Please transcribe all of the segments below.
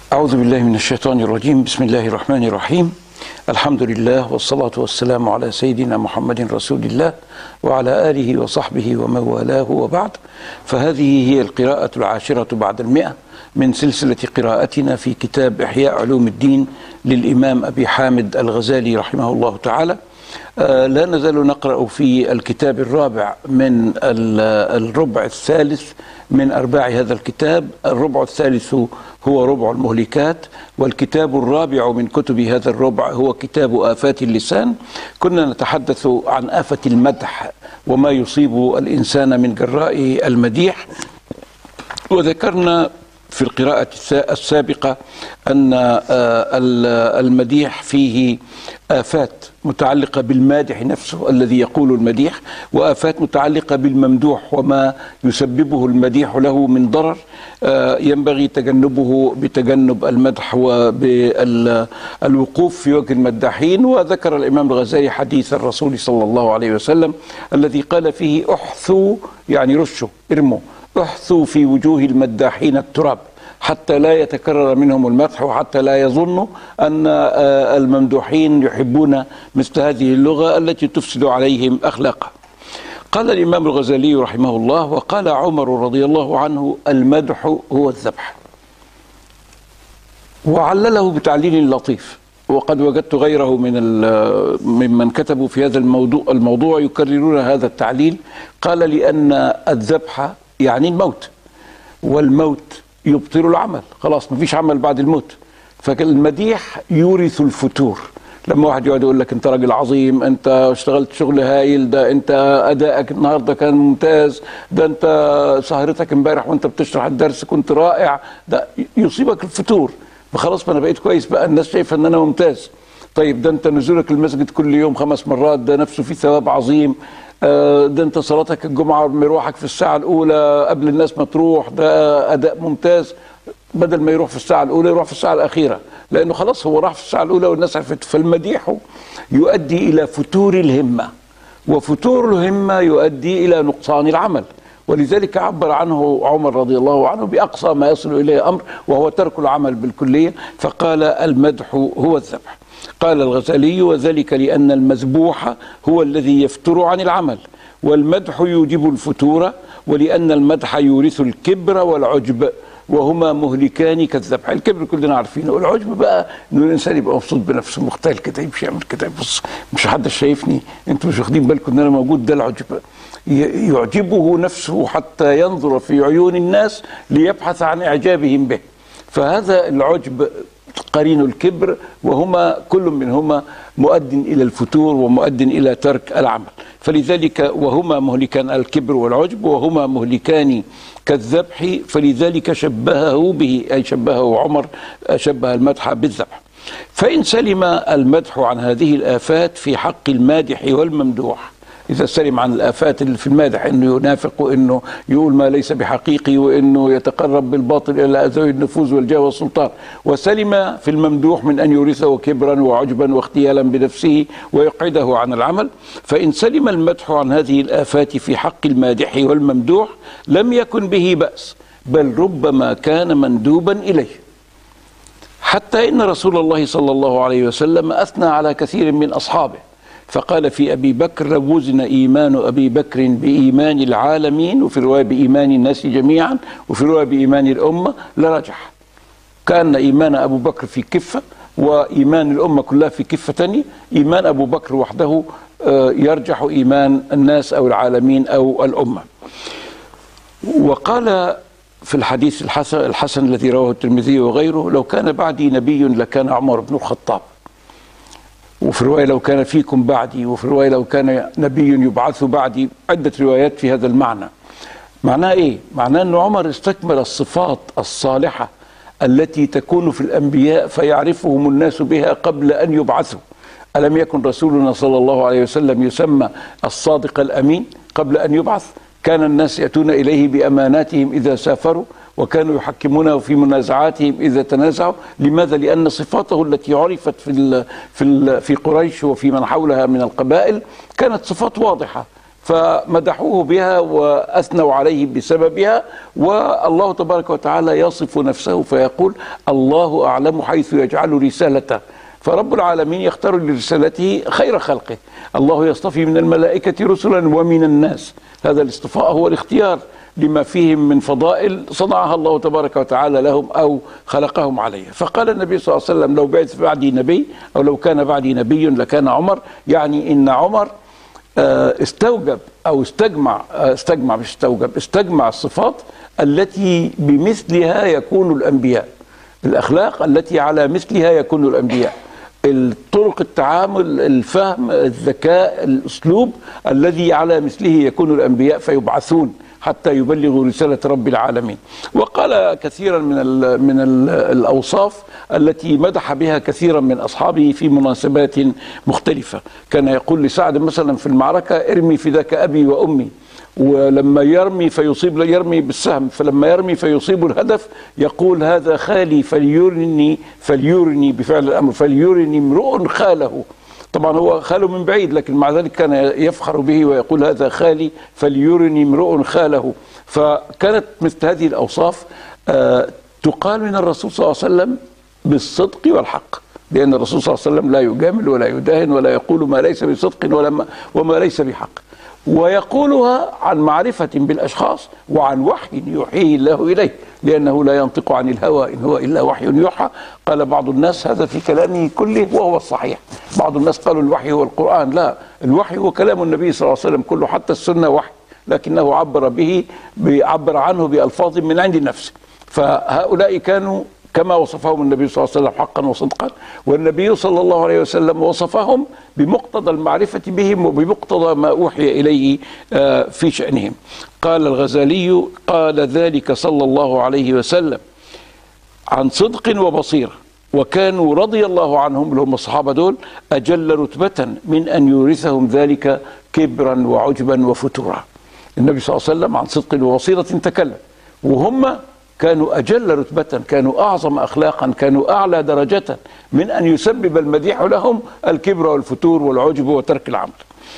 أعوذ بالله من الشيطان الرجيم. بسم الله الرحمن الرحيم. الحمد لله والصلاة والسلام على سيدنا محمد رسول الله وعلى آله وصحبه ومن والاه، وبعد. فهذه هي القراءة العاشرة بعد 100 من سلسلة قراءتنا في كتاب إحياء علوم الدين للإمام أبي حامد الغزالي رحمه الله تعالى. لا نزال نقرأ في الكتاب الرابع من الربع الثالث من أرباع هذا الكتاب. الربع الثالث هو ربع المهلكات، والكتاب الرابع من كتب هذا الربع هو كتاب آفات اللسان. كنا نتحدث عن آفة المدح وما يصيب الإنسان من جراء المديح، وذكرنا في القراءة السابقة أن المديح فيه آفات متعلقة بالمادح نفسه الذي يقول المديح، وآفات متعلقة بالممدوح وما يسببه المديح له من ضرر ينبغي تجنبه بتجنب المدح وبالوقوف في وجه المداحين. وذكر الإمام الغزالي حديث الرسول صلى الله عليه وسلم الذي قال فيه: احثوا، يعني رشوا، ارموا، احثوا في وجوه المداحين التراب حتى لا يتكرر منهم المدح، وحتى لا يظنوا أن الممدوحين يحبون مثل هذه اللغة التي تفسد عليهم أخلاقهم. قال الإمام الغزالي رحمه الله: وقال عمر رضي الله عنه: المدح هو الذبح. وعلله بتعليل لطيف، وقد وجدت غيره ممن كتبوا في هذا الموضوع يكررون هذا التعليل. قال: لأن الذبح يعني الموت، والموت يبطل العمل، خلاص مفيش عمل بعد الموت. فالمديح يورث الفتور. لما واحد يقعد يقول لك: انت راجل عظيم، انت اشتغلت شغل هايل، ده انت ادائك النهارده كان ممتاز، ده انت سهرتك امبارح وانت بتشرح الدرس كنت رائع، ده يصيبك الفتور. فخلاص ما انا بقيت كويس بقى، الناس شايفه ان انا ممتاز. طيب ده انت نزولك المسجد كل يوم 5 مرات، ده نفسه فيه ثواب عظيم. ده انت صلاتك الجمعة مروحك في الساعة الأولى قبل الناس ما تروح، ده أداء ممتاز. بدل ما يروح في الساعة الأولى يروح في الساعة الأخيرة، لأنه خلاص هو راح في الساعة الأولى والناس عرفت. فالمديح يؤدي إلى فتور الهمة، وفتور الهمة يؤدي إلى نقصان العمل. ولذلك عبر عنه عمر رضي الله عنه بأقصى ما يصل إليه أمر، وهو ترك العمل بالكلية، فقال: المدح هو الذبح. قال الغزالي: وذلك لأن المذبوح هو الذي يفتر عن العمل، والمدح يوجب الفتور، ولأن المدح يورث الكبر والعجب، وهما مهلكان كالذبح. الكبر كلنا عارفينه، والعجب بقى انه الانسان يبقى مبسوط بنفسه، مختال كده، يمشي يعمل كده، بص مش حد شايفني، انتوا مش واخدين بالكم ان انا موجود. ده العجب، يعجبه نفسه حتى ينظر في عيون الناس ليبحث عن اعجابهم به. فهذا العجب قرين الكبر، وهما كل منهما مؤد إلى الفتور ومؤد إلى ترك العمل. فلذلك وهما مهلكان، الكبر والعجب، وهما مهلكان كالذبح، فلذلك شبهه به، أي شبهه عمر، شبه المدح بالذبح. فإن سلم المدح عن هذه الآفات في حق المادح والممدوح، إذا سلم عن الآفات اللي في المادح، إنه ينافق، وإنه يقول ما ليس بحقيقي، وإنه يتقرب بالباطل إلى ذوي النفوذ والجاه والسلطان، وسلم في الممدوح من أن يورثه كبرا وعجبا واختيالا بنفسه ويقعده عن العمل، فإن سلم المدح عن هذه الآفات في حق المادح والممدوح لم يكن به بأس، بل ربما كان مندوبا إليه. حتى إن رسول الله صلى الله عليه وسلم أثنى على كثير من أصحابه، فقال في أبي بكر: لو وزن إيمان أبي بكر بإيمان العالمين، وفي رواية بإيمان الناس جميعا، وفي رواية بإيمان الأمة، لرجح. كان إيمان أبو بكر في كفة، وإيمان الأمة كلها في كفة تانية. إيمان أبو بكر وحده يرجح إيمان الناس أو العالمين أو الأمة. وقال في الحديث الحسن الذي رواه الترمذي وغيره: لو كان بعدي نبي لكان عمر بن الخطاب. وفي رواية: لو كان فيكم بعدي. وفي رواية: لو كان نبي يبعث بعدي. عدة روايات في هذا المعنى. معناه إيه؟ معناه أن عمر استكمل الصفات الصالحة التي تكون في الأنبياء فيعرفهم الناس بها قبل أن يبعثوا. ألم يكن رسولنا صلى الله عليه وسلم يسمى الصادق الأمين قبل أن يبعث؟ كان الناس يأتون إليه بأماناتهم إذا سافروا، وكانوا يحكمونه في منازعاتهم إذا تنازعوا. لماذا؟ لأن صفاته التي عرفت في قريش وفي من حولها من القبائل كانت صفات واضحة، فمدحوه بها وأثنوا عليه بسببها. والله تبارك وتعالى يصف نفسه فيقول: الله أعلم حيث يجعل رسالته. فرب العالمين يختار لرسالته خير خلقه. الله يصطفي من الملائكة رسلا ومن الناس. هذا الاصطفاء هو الاختيار لما فيهم من فضائل صنعها الله تبارك وتعالى لهم أو خلقهم عليها. فقال النبي صلى الله عليه وسلم: لو بعث بعدي نبي، أو لو كان بعدي نبي لكان عمر. يعني إن عمر استوجب أو استجمع الصفات التي بمثلها يكون الأنبياء، الأخلاق التي على مثلها يكون الأنبياء، الطرق التعامل، الفهم، الذكاء، الأسلوب الذي على مثله يكون الأنبياء فيبعثون حتى يبلغوا رسالة رب العالمين. وقال كثيرا من الأوصاف التي مدح بها كثيرا من أصحابه في مناسبات مختلفة. كان يقول لسعد مثلا في المعركة: ارمي فداك أبي وأمي. ولما يرمي بالسهم، فلما يرمي فيصيب الهدف يقول: هذا خالي فليرني بفعل الأمر، فليرني امرؤ خاله. طبعا هو خاله من بعيد، لكن مع ذلك كان يفخر به ويقول: هذا خالي فليرني امرؤ خاله. فكانت مثل هذه الأوصاف تقال من الرسول صلى الله عليه وسلم بالصدق والحق، لأن الرسول صلى الله عليه وسلم لا يجامل ولا يداهن ولا يقول ما ليس بصدق وما ليس بحق، ويقولها عن معرفة بالأشخاص وعن وحي يوحيه الله إليه، لأنه لا ينطق عن الهوى إن هو إلا وحي يوحى. قال بعض الناس هذا في كلامه كله وهو الصحيح. بعض الناس قالوا الوحي هو القرآن. لا، الوحي هو كلام النبي صلى الله عليه وسلم كله، حتى السنة وحي، لكنه عبر عنه بألفاظ من عند نفسه. فهؤلاء كانوا كما وصفهم النبي صلى الله عليه وسلم حقا وصدقا، والنبي صلى الله عليه وسلم وصفهم بمقتضى المعرفة بهم وبمقتضى ما أوحي إليه في شأنهم. قال الغزالي: قال ذلك صلى الله عليه وسلم عن صدق وبصيرة، وكانوا رضي الله عنهم اللي هم الصحابة دول أجل رتبة من أن يورثهم ذلك كبرا وعجبا وفتورا. النبي صلى الله عليه وسلم عن صدق وبصيرة تكلم، وهم كانوا أجل رتبة، كانوا أعظم أخلاقا، كانوا أعلى درجة من أن يسبب المديح لهم الكبر والفتور والعجب وترك العمل.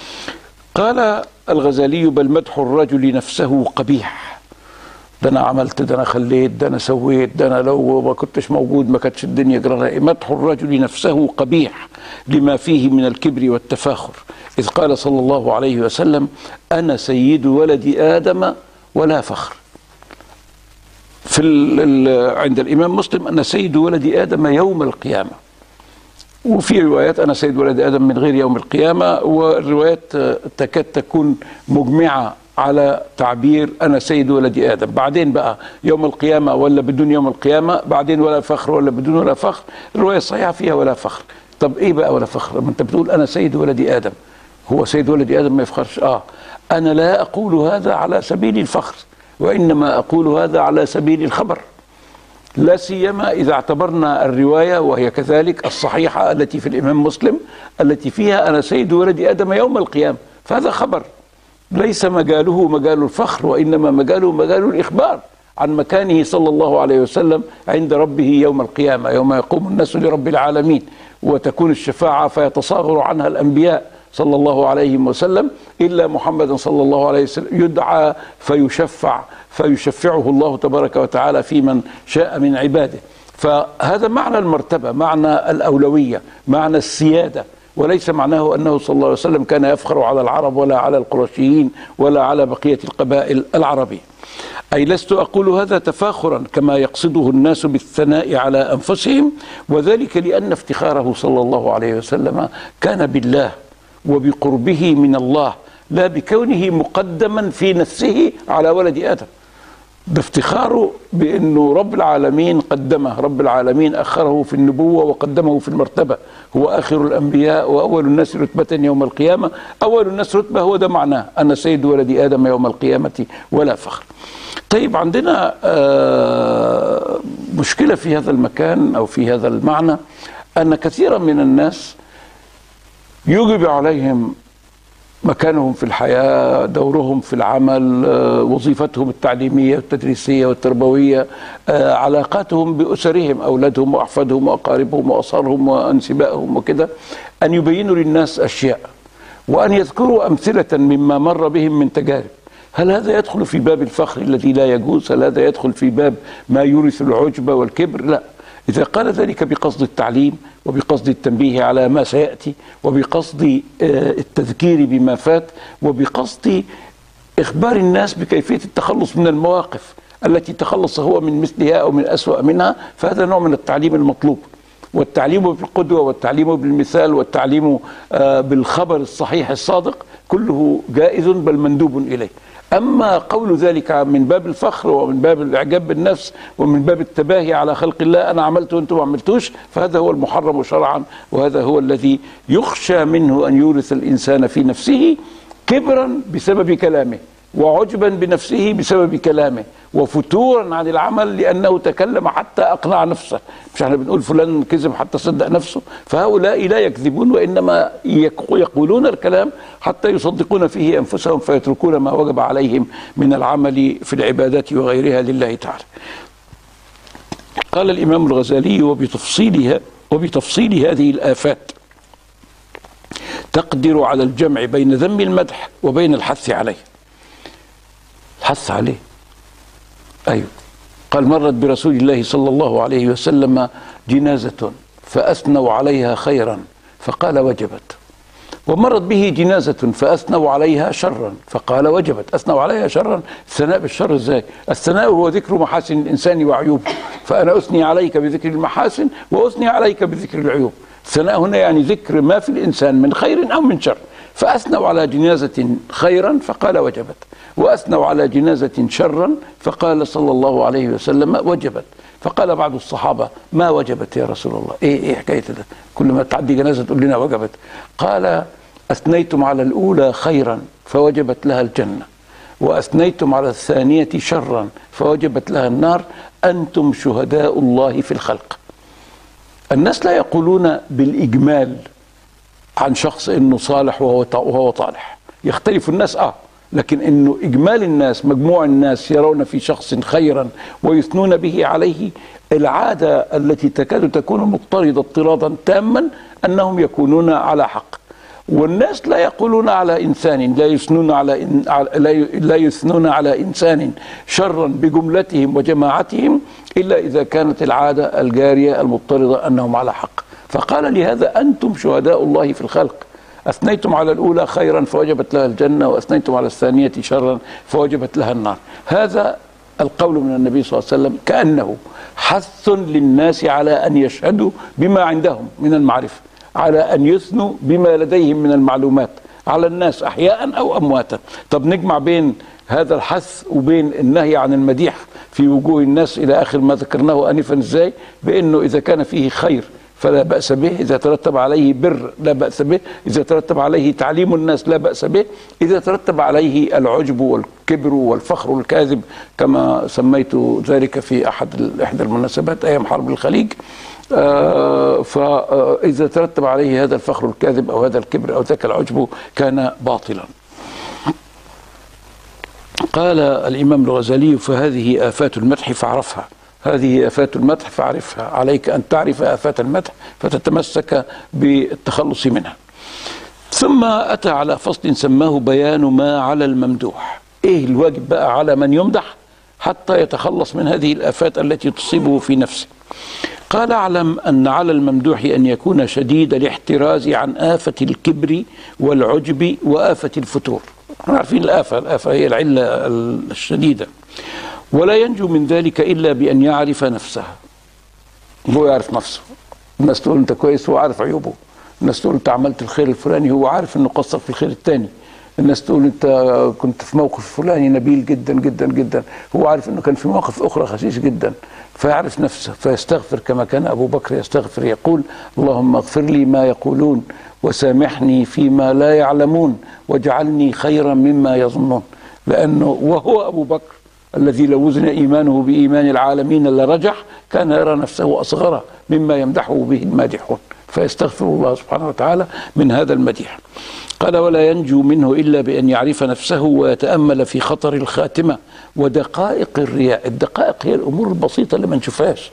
قال الغزالي: بل مدح الرجل نفسه قبيح. ده أنا عملت، ده أنا خليت، ده أنا سويت، ده أنا لو ما كنتش موجود ما كانتش الدنيا جرى. مدح الرجل نفسه قبيح لما فيه من الكبر والتفاخر، إذ قال صلى الله عليه وسلم: أنا سيد ولد آدم ولا فخر. عند الإمام مسلم: أنا سيد ولد آدم يوم القيامة. وفي روايات: أنا سيد ولد آدم من غير يوم القيامة. والروايات تكاد تكون مجمعة على تعبير أنا سيد ولد آدم. بعدين بقى يوم القيامة ولا بدون يوم القيامة، بعدين ولا فخر ولا بدون ولا فخر. الرواية الصحيحة فيها ولا فخر. طب إيه بقى ولا فخر؟ ما أنت بتقول أنا سيد ولد آدم، هو سيد ولد آدم ما يفخرش؟ أنا لا أقول هذا على سبيل الفخر، وإنما أقول هذا على سبيل الخبر، لا سيما إذا اعتبرنا الرواية وهي كذلك الصحيحة التي في الإمام مسلم التي فيها أنا سيد ولد آدم يوم القيامة. فهذا خبر ليس مجاله مجال الفخر، وإنما مجاله مجال الإخبار عن مكانه صلى الله عليه وسلم عند ربه يوم القيامة، يوم يقوم الناس لرب العالمين وتكون الشفاعة فيتصاغر عنها الأنبياء صلى الله عليه وسلم، إلا محمد صلى الله عليه وسلم يدعى فيشفعه الله تبارك وتعالى في من شاء من عباده. فهذا معنى المرتبة، معنى الأولوية، معنى السيادة، وليس معناه أنه صلى الله عليه وسلم كان يفخر على العرب ولا على القرشيين ولا على بقية القبائل العربية. أي لست أقول هذا تفاخرا كما يقصده الناس بالثناء على أنفسهم، وذلك لأن افتخاره صلى الله عليه وسلم كان بالله وبقربه من الله، لا بكونه مقدما في نفسه على ولد آدم. بافتخاره بأنه رب العالمين قدمه، رب العالمين أخره في النبوة وقدمه في المرتبة، هو آخر الأنبياء وأول الناس رتبة يوم القيامة. أول الناس رتبة هو ده معناه، أنا سيد ولد آدم يوم القيامة ولا فخر. طيب، عندنا مشكلة في هذا المكان أو في هذا المعنى، أن كثيرا من الناس يجب عليهم مكانهم في الحياة، دورهم في العمل، وظيفتهم التعليمية والتدريسية والتربوية، علاقاتهم بأسرهم، أولادهم وأحفادهم وأقاربهم وأصهارهم وأنسبائهم وكده، أن يبينوا للناس أشياء، وأن يذكروا أمثلة مما مر بهم من تجارب. هل هذا يدخل في باب الفخر الذي لا يجوز؟ هل هذا يدخل في باب ما يورث العجب والكبر؟ لا. إذا قال ذلك بقصد التعليم وبقصد التنبيه على ما سيأتي وبقصد التذكير بما فات وبقصد إخبار الناس بكيفية التخلص من المواقف التي تخلص هو من مثلها أو من أسوأ منها، فهذا نوع من التعليم المطلوب. والتعليم بالقدوة والتعليم بالمثال والتعليم بالخبر الصحيح الصادق كله جائز بل مندوب إليه. أما قول ذلك من باب الفخر ومن باب الإعجاب بالنفس ومن باب التباهي على خلق الله، أنا عملت وأنتم ما عملتوش، فهذا هو المحرم شرعا، وهذا هو الذي يخشى منه أن يورث الإنسان في نفسه كبرا بسبب كلامه، وعجبا بنفسه بسبب كلامه، وفتورا عن العمل لأنه تكلم حتى أقنع نفسه. مش احنا بنقول فلان كذب حتى صدق نفسه؟ فهؤلاء لا يكذبون، وإنما يقولون الكلام حتى يصدقون فيه أنفسهم فيتركون ما وجب عليهم من العمل في العبادات وغيرها لله تعالى. قال الإمام الغزالي وبتفصيل هذه الآفات تقدر على الجمع بين ذم المدح وبين الحث عليه. الحث عليه، أيوه. قال: مرت برسول الله صلى الله عليه وسلم جنازة فأثنوا عليها خيرا فقال وجبت، ومرت به جنازة فأثنوا عليها شرا فقال وجبت. أثنوا عليها شرا، الثناء بالشر ازاي؟ الثناء هو ذكر محاسن الإنسان وعيوبه، فأنا أثني عليك بذكر المحاسن وأثني عليك بذكر العيوب. الثناء هنا يعني ذكر ما في الإنسان من خير أو من شر. فأثنوا على جنازة خيرا فقال وجبت، وأثنوا على جنازة شرا فقال صلى الله عليه وسلم وجبت. فقال بعض الصحابة: ما وجبت يا رسول الله؟ ايه حكاية ده؟ كل ما تعدي جنازة تقول لنا وجبت. قال: أثنيتم على الأولى خيرا فوجبت لها الجنة، وأثنيتم على الثانية شرا فوجبت لها النار، أنتم شهداء الله في الخلق. الناس لا يقولون بالإجمال عن شخص إنه صالح وهو طالح، يختلف الناس لكن إنه إجمال الناس، مجموع الناس يرون في شخص خيرا ويثنون به عليه، العادة التي تكاد تكون مضطردة اضطرادا تاما أنهم يكونون على حق. والناس لا يقولون على إنسان، لا يثنون على إنسان شرا بجملتهم وجماعتهم إلا إذا كانت العادة الجارية المضطردة أنهم على حق. فقال: لهذا أنتم شهداء الله في الخلق. أثنيتم على الأولى خيرا فوجبت لها الجنة، وأثنيتم على الثانية شرا فوجبت لها النار. هذا القول من النبي صلى الله عليه وسلم كأنه حث للناس على أن يشهدوا بما عندهم من المعرفة، على أن يثنوا بما لديهم من المعلومات على الناس أحياء أو أمواتا. طب نجمع بين هذا الحث وبين النهي عن المديح في وجوه الناس إلى آخر ما ذكرناه آنفا إزاي؟ بأنه إذا كان فيه خير فلا بأس به، إذا ترتب عليه بر لا بأس به، إذا ترتب عليه تعليم الناس لا بأس به، إذا ترتب عليه العجب والكبر والفخر الكاذب كما سميت ذلك في إحدى المناسبات أيام حرب الخليج، فإذا ترتب عليه هذا الفخر الكاذب أو هذا الكبر أو ذاك العجب كان باطلا. قال الإمام الغزالي: فهذه آفات المدح فاعرفها. هذه آفات المدح فاعرفها، عليك أن تعرف آفات المدح فتتمسك بالتخلص منها. ثم أتى على فصل سماه بيان ما على الممدوح. إيه الواجب بقى على من يمدح حتى يتخلص من هذه الآفات التي تصيبه في نفسه؟ قال: اعلم أن على الممدوح أن يكون شديد الاحتراز عن آفة الكبر والعجب وآفة الفتور. احنا عارفين الآفة هي العلة الشديدة، ولا ينجو من ذلك إلا بأن يعرف نفسه. هو يعرف نفسه. الناس تقول أنت كويس، هو عارف عيوبه. الناس تقول أنت عملت الخير الفلاني، هو عارف أنه قصر في الخير الثاني. الناس تقول أنت كنت في موقف فلاني نبيل جدا جدا جدا، هو عارف أنه كان في مواقف أخرى خسيس جدا، فيعرف نفسه فيستغفر كما كان أبو بكر يستغفر، يقول: اللهم اغفر لي ما يقولون وسامحني فيما لا يعلمون واجعلني خيرا مما يظنون. لأنه وهو أبو بكر الذي لو وزن إيمانه بإيمان العالمين لرجح، كان يرى نفسه أصغر مما يمدحه به المادحون، فيستغفر الله سبحانه وتعالى من هذا المديح. قال: ولا ينجو منه إلا بأن يعرف نفسه ويتأمل في خطر الخاتمة ودقائق الرياء. الدقائق هي الأمور البسيطة اللي ما نشوفهاش.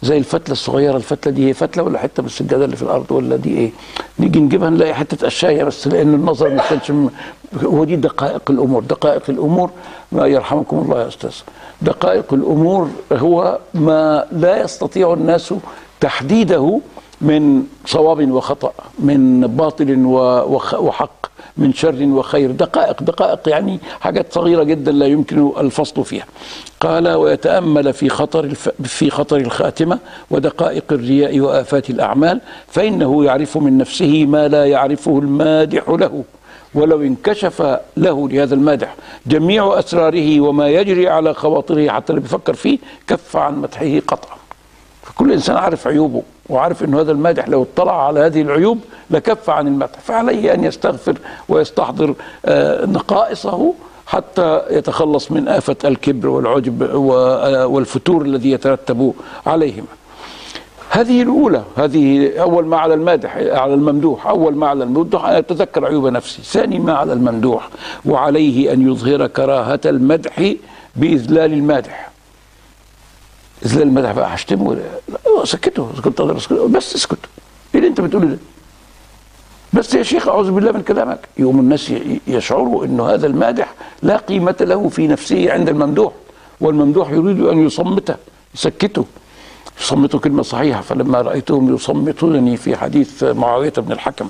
زي الفتله الصغيره. الفتله دي هي فتله ولا حته من السجاده اللي في الارض ولا دي ايه؟ نيجي نجيبها نلاقي حته قشايه بس، لان النظر ما كانش هو دي دقائق الامور. دقائق الامور ما يرحمكم الله يا استاذ، دقائق الامور هو ما لا يستطيع الناس تحديده من صواب وخطأ، من باطل وحق، من شر وخير. دقائق دقائق يعني حاجات صغيرة جدا لا يمكن الفصل فيها. قال ويتأمل في خطر الخاتمة ودقائق الرياء وآفات الأعمال، فإنه يعرف من نفسه ما لا يعرفه المادح له، ولو انكشف له لهذا المادح جميع أسراره وما يجري على خواطره حتى اللي بيفكر فيه كف عن مدحه قطعا. فكل إنسان عارف عيوبه وعارف أن هذا المادح لو اطلع على هذه العيوب لكف عن المدح، فعليه أن يستغفر ويستحضر نقائصه حتى يتخلص من آفة الكبر والعجب والفتور الذي يترتب عليهما. هذه الأولى، هذه أول ما على المادح على الممدوح. أول ما على الممدوح أن يتذكر عيوب نفسه. ثاني ما على الممدوح وعليه أن يظهر كراهة المدح بإذلال المادح. إذلال المدح بقى هشتمه؟ لا سكته، كنت بس اسكت، إيه اللي أنت بتقوله ده؟ بس يا شيخ أعوذ بالله من كلامك. يقوم الناس يشعروا أن هذا المادح لا قيمة له في نفسه عند الممدوح، والممدوح يريد أن يصمته، يسكته. يصمتوا كلمة صحيحة، فلما رأيتهم يصمتونني في حديث معاوية بن الحكم.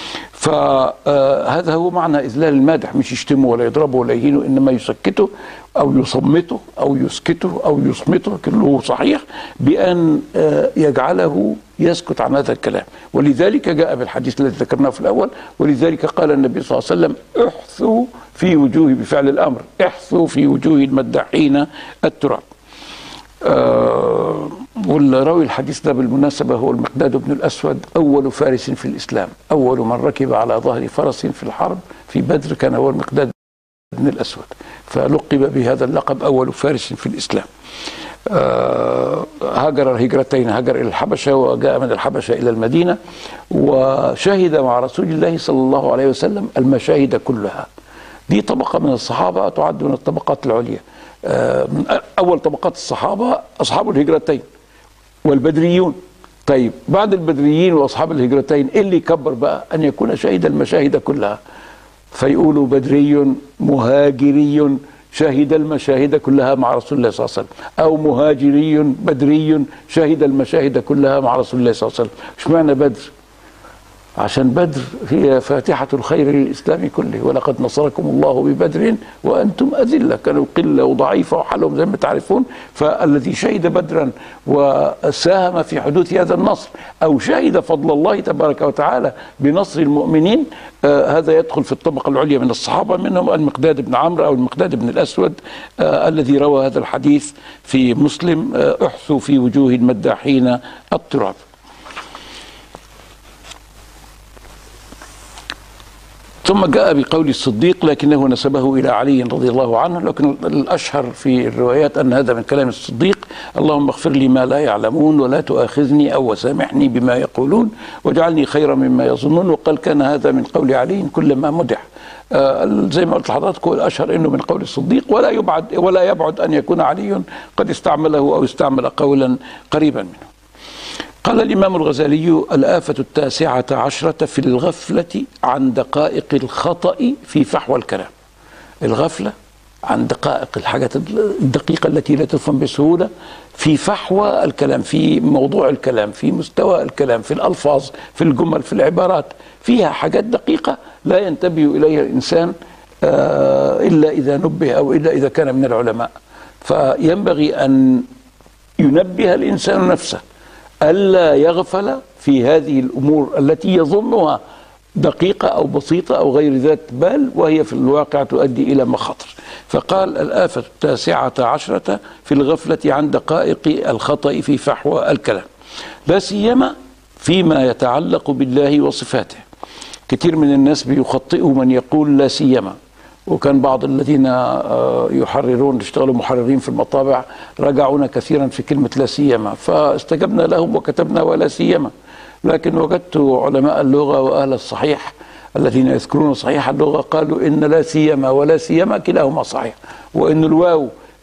فهذا هو معنى إذلال المادح، مش يشتمه ولا يضربه ولا يهينه، إنما يسكته أو يصمته أو يسكته أو يصمته، كله صحيح، بأن يجعله يسكت عن هذا الكلام. ولذلك جاء بالحديث الذي ذكرناه في الأول، ولذلك قال النبي صلى الله عليه وسلم احثوا في وجوه، بفعل الأمر، احثوا في وجوه المداحين التراب. والراوي الحديث ده بالمناسبة هو المقداد بن الأسود، أول فارس في الإسلام، أول من ركب على ظهر فرس في الحرب في بدر كان هو المقداد بن الأسود، فلقب بهذا اللقب أول فارس في الإسلام. هاجر الهجرتين، هاجر إلى الحبشة وجاء من الحبشة إلى المدينة، وشهد مع رسول الله صلى الله عليه وسلم المشاهد كلها. دي طبقة من الصحابة تعد من الطبقات العليا. من أول طبقات الصحابة أصحاب الهجرتين والبدريون. طيب بعد البدريين وأصحاب الهجرتين إيه اللي يكبر بقى؟ أن يكون شهد المشاهد كلها، فيقولوا بدري مهاجري شهد المشاهد كلها مع رسول الله صلى الله عليه وسلم، أو مهاجري بدري شهد المشاهد كلها مع رسول الله صلى الله عليه وسلم. اشمعنى بدر؟ عشان بدر هي فاتحة الخير للإسلام كله، ولقد نصركم الله ببدر وأنتم أذلة، كانوا قلة وضعيفة وحالهم زي ما تعرفون. فالذي شهد بدرا وساهم في حدوث هذا النصر، أو شهد فضل الله تبارك وتعالى بنصر المؤمنين، هذا يدخل في الطبقة العليا من الصحابة، منهم المقداد بن عمرو أو المقداد بن الأسود الذي روى هذا الحديث في مسلم، احثوا في وجوه المداحين التراب. ثم جاء بقول الصديق لكنه نسبه إلى علي رضي الله عنه، لكن الأشهر في الروايات أن هذا من كلام الصديق: اللهم اغفر لي ما لا يعلمون ولا تؤاخذني أو وسامحني بما يقولون واجعلني خيرا مما يظنون. وقال كان هذا من قول علي كلما مدح. زي ما قلت لحضراتكم الأشهر أنه من قول الصديق، ولا يبعد أن يكون علي قد استعمله أو استعمل قولا قريبا منه. قال الإمام الغزالي: الآفة 19 في الغفلة عن دقائق الخطأ في فحوى الكلام. الغفلة عن دقائق الحاجات الدقيقة التي لا تفهم بسهولة في فحوى الكلام، في موضوع الكلام، في مستوى الكلام، في الألفاظ، في الجمل، في العبارات، فيها حاجات دقيقة لا ينتبه إليها الإنسان إلا إذا نبه أو إلا إذا كان من العلماء. فينبغي أن ينبه الإنسان نفسه ألا يغفل في هذه الأمور التي يظنها دقيقة أو بسيطة أو غير ذات بال، وهي في الواقع تؤدي إلى مخاطر. فقال: الآفة 19 في الغفلة عن دقائق الخطأ في فحوى الكلام، لا سيما فيما يتعلق بالله وصفاته. كثير من الناس بيخطئوا من يقول لا سيما، وكان بعض الذين يحررون يشتغلوا محررين في المطابع رجعونا كثيرا في كلمة لا سيما، فاستجبنا لهم وكتبنا ولا سيما. لكن وجدت علماء اللغة وأهل الصحيح الذين يذكرون صحيح اللغة قالوا إن لا سيما ولا سيما كلاهما صحيح، وإن الواو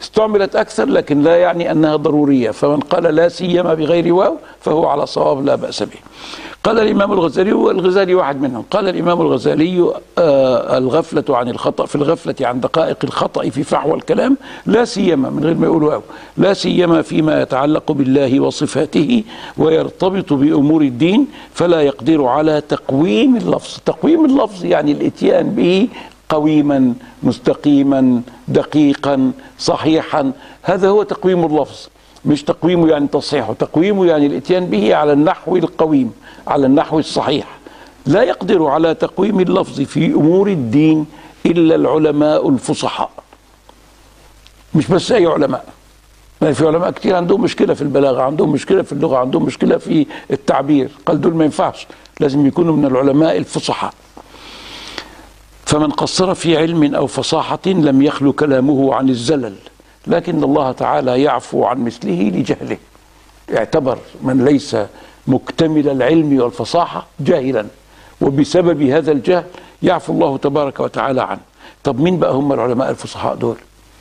استعملت أكثر لكن لا يعني أنها ضرورية، فمن قال لا سيما بغير واو فهو على صواب لا بأس به. قال الإمام الغزالي، والغزالي واحد منهم، قال الإمام الغزالي الغفلة عن الخطأ، في الغفلة عن دقائق الخطأ في فحوى الكلام لا سيما، من غير ما يقول واو، لا سيما فيما يتعلق بالله وصفاته ويرتبط بأمور الدين، فلا يقدر على تقويم اللفظ. تقويم اللفظ يعني الاتيان به قويما مستقيما دقيقا صحيحا، هذا هو تقويم اللفظ، مش تقويمه يعني تصحيحه، تقويمه يعني الاتيان به على النحو القويم، على النحو الصحيح. لا يقدر على تقويم اللفظ في أمور الدين إلا العلماء الفصحاء. مش بس أي علماء، يعني في علماء كتير عندهم مشكلة في البلاغة، عندهم مشكلة في اللغة، عندهم مشكلة في التعبير، قال دول ما ينفعش، لازم يكونوا من العلماء الفصحاء. فمن قصر في علم أو فصاحة لم يخلو كلامه عن الزلل، لكن الله تعالى يعفو عن مثله لجهله. اعتبر من ليس مكتمل العلم والفصاحة جاهلا، وبسبب هذا الجهل يعفو الله تبارك وتعالى عنه. طب مين بقى هم العلماء الفصحاء دول؟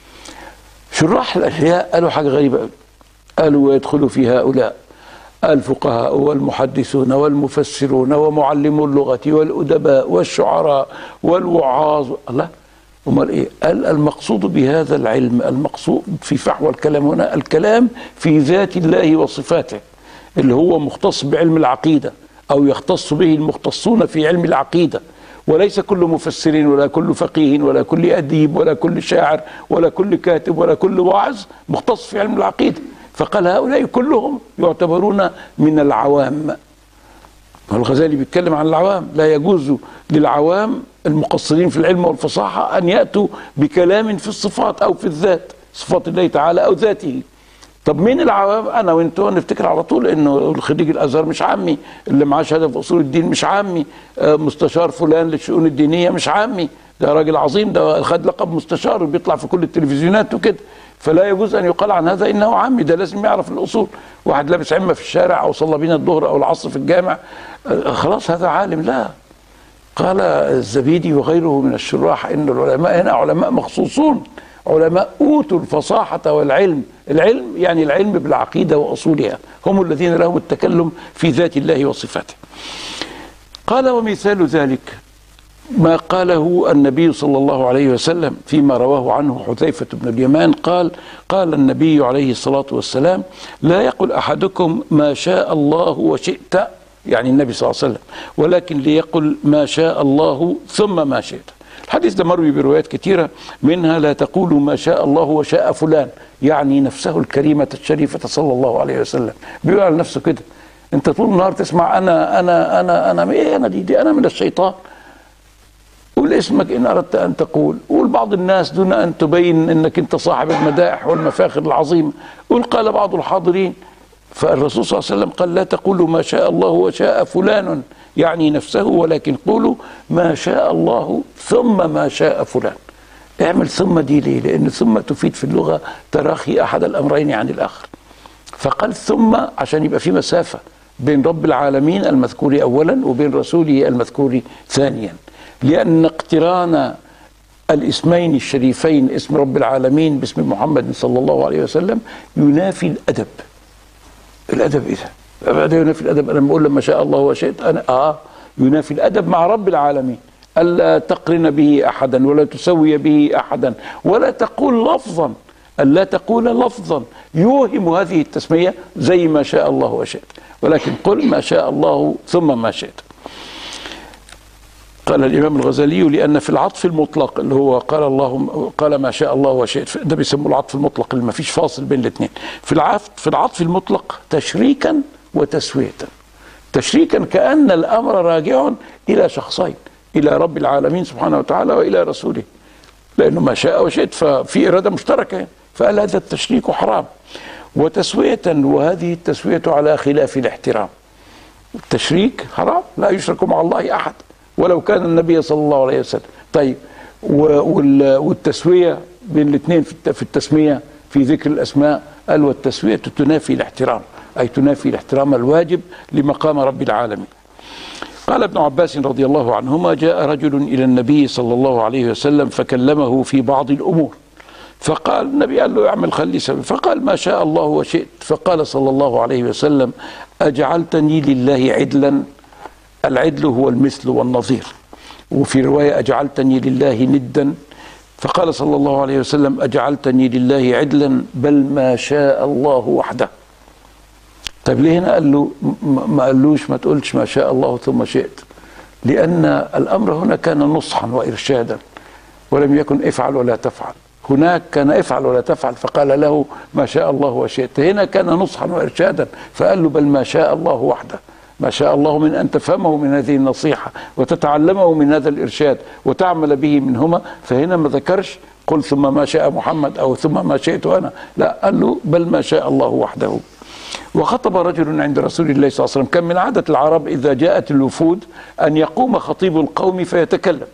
شراح الأحياء قالوا حاجة غريبة قوي، قالوا ويدخل في هؤلاء الفقهاء والمحدثون والمفسرون ومعلمو اللغة والأدباء والشعراء والوعاظ. الله، امال ايه؟ قال المقصود بهذا العلم، المقصود في فحوى الكلام هنا الكلام في ذات الله وصفاته، اللي هو مختص بعلم العقيدة أو يختص به المختصون في علم العقيدة، وليس كل مفسر ولا كل فقيه ولا كل أديب ولا كل شاعر ولا كل كاتب ولا كل واعظ مختص في علم العقيدة. فقال هؤلاء كلهم يعتبرون من العوام. الغزالي بيتكلم عن العوام، لا يجوز للعوام المقصرين في العلم والفصاحة أن يأتوا بكلام في الصفات أو في الذات، صفات الله تعالى أو ذاته. طب مين العوام؟ أنا وأنتوا نفتكر على طول إنه خريج الأزهر مش عامي، اللي معاه شهادة في أصول الدين مش عامي، مستشار فلان للشؤون الدينية مش عامي، ده راجل عظيم، ده خد لقب مستشار وبيطلع في كل التلفزيونات وكده، فلا يجوز أن يقال عن هذا إنه عامي، ده لازم يعرف الأصول. واحد لابس عمة في الشارع أو صلى بينا الظهر أو العصر في الجامع خلاص هذا عالم؟ لا. قال الزبيدي وغيره من الشراح إن العلماء هنا علماء مخصوصون، علماء أوتوا الفصاحة والعلم. العلم يعني العلم بالعقيدة وأصولها، هم الذين لهم التكلم في ذات الله وصفاته. قال ومثال ذلك ما قاله النبي صلى الله عليه وسلم فيما رواه عنه حذيفة بن اليمان، قال النبي عليه الصلاة والسلام لا يقل أحدكم ما شاء الله وشئت، يعني النبي صلى الله عليه وسلم، ولكن ليقل ما شاء الله ثم ما شئت. الحديث ده مروي بروايات كثيرة، منها لا تقولوا ما شاء الله وشاء فلان، يعني نفسه الكريمة الشريفة صلى الله عليه وسلم، بيقول على نفسه كده. انت طول النهار تسمع انا ايه، دي انا من الشيطان. قول اسمك ان اردت ان تقول، قول بعض الناس دون ان تبين انك انت صاحب المدائح والمفاخر العظيمة، قول قال بعض الحاضرين. فالرسول صلى الله عليه وسلم قال لا تقولوا ما شاء الله وشاء فلان، يعني نفسه، ولكن قولوا ما شاء الله ثم ما شاء فلان. اعمل ثم دي ليه؟ لأن ثم تفيد في اللغة تراخي أحد الأمرين عن الآخر. فقال ثم عشان يبقى في مسافة بين رب العالمين المذكور أولا وبين رسوله المذكور ثانيا، لأن اقتران الاسمين الشريفين اسم رب العالمين باسم محمد صلى الله عليه وسلم ينافي الأدب. الأدب إيه ده؟ بعد ينافي الأدب. أنا بقول لما شاء الله وشئت أنا ينافي الأدب مع رب العالمين، ألا تقرن به أحدا ولا تسوي به أحدا ولا تقول لفظا، ألا تقول لفظا يوهم هذه التسمية زي ما شاء الله وشئت، ولكن قل ما شاء الله ثم ما شئت. قال الإمام الغزالي لأن في العطف المطلق اللي هو قال ما شاء الله وشئت، ده بيسموه العطف المطلق اللي ما فيش فاصل بين الاثنين. في العطف المطلق تشريكا وتسوية. تشريكا كأن الأمر راجع إلى شخصين، إلى رب العالمين سبحانه وتعالى وإلى رسوله، لأنه ما شاء وشئت ففي إرادة مشتركة، فقال هذا التشريك حرام. وتسوية، وهذه التسوية على خلاف الاحترام. التشريك حرام، لا يشرك مع الله أحد ولو كان النبي صلى الله عليه وسلم. طيب والتسوية بين الاثنين في التسمية في ذكر الأسماء، قال والتسوية تنافي الاحترام، أي تنافي الاحترام الواجب لمقام رب العالمين. قال ابن عباس رضي الله عنهما جاء رجل إلى النبي صلى الله عليه وسلم فكلمه في بعض الأمور، فقال النبي قال له اعمل خلي سبيل، فقال ما شاء الله وشئت. فقال صلى الله عليه وسلم أجعلتني لله عدلا؟ العدل هو المثل والنظير، وفي رواية أجعلتني لله ندا. فقال صلى الله عليه وسلم أجعلتني لله عدلا؟ بل ما شاء الله وحده. طيب ليه هنا قال له ما قالوش ما تقولش ما شاء الله ثم شئت؟ لأن الأمر هنا كان نصحا وإرشادا، ولم يكن افعل ولا تفعل. هناك كان افعل ولا تفعل فقال له ما شاء الله وشئت. هنا كان نصحا وإرشادا فقال له بل ما شاء الله وحده. ما شاء الله من أن تفهمه من هذه النصيحة وتتعلمه من هذا الإرشاد وتعمل به منهما. فهنا ما ذكرش قل ثم ما شاء محمد أو ثم ما شئت أنا، لا، قال له بل ما شاء الله وحده. وخطب رجل عند رسول الله صلى الله عليه وسلم. كان من عادة العرب إذا جاءت الوفود أن يقوم خطيب القوم فيتكلم،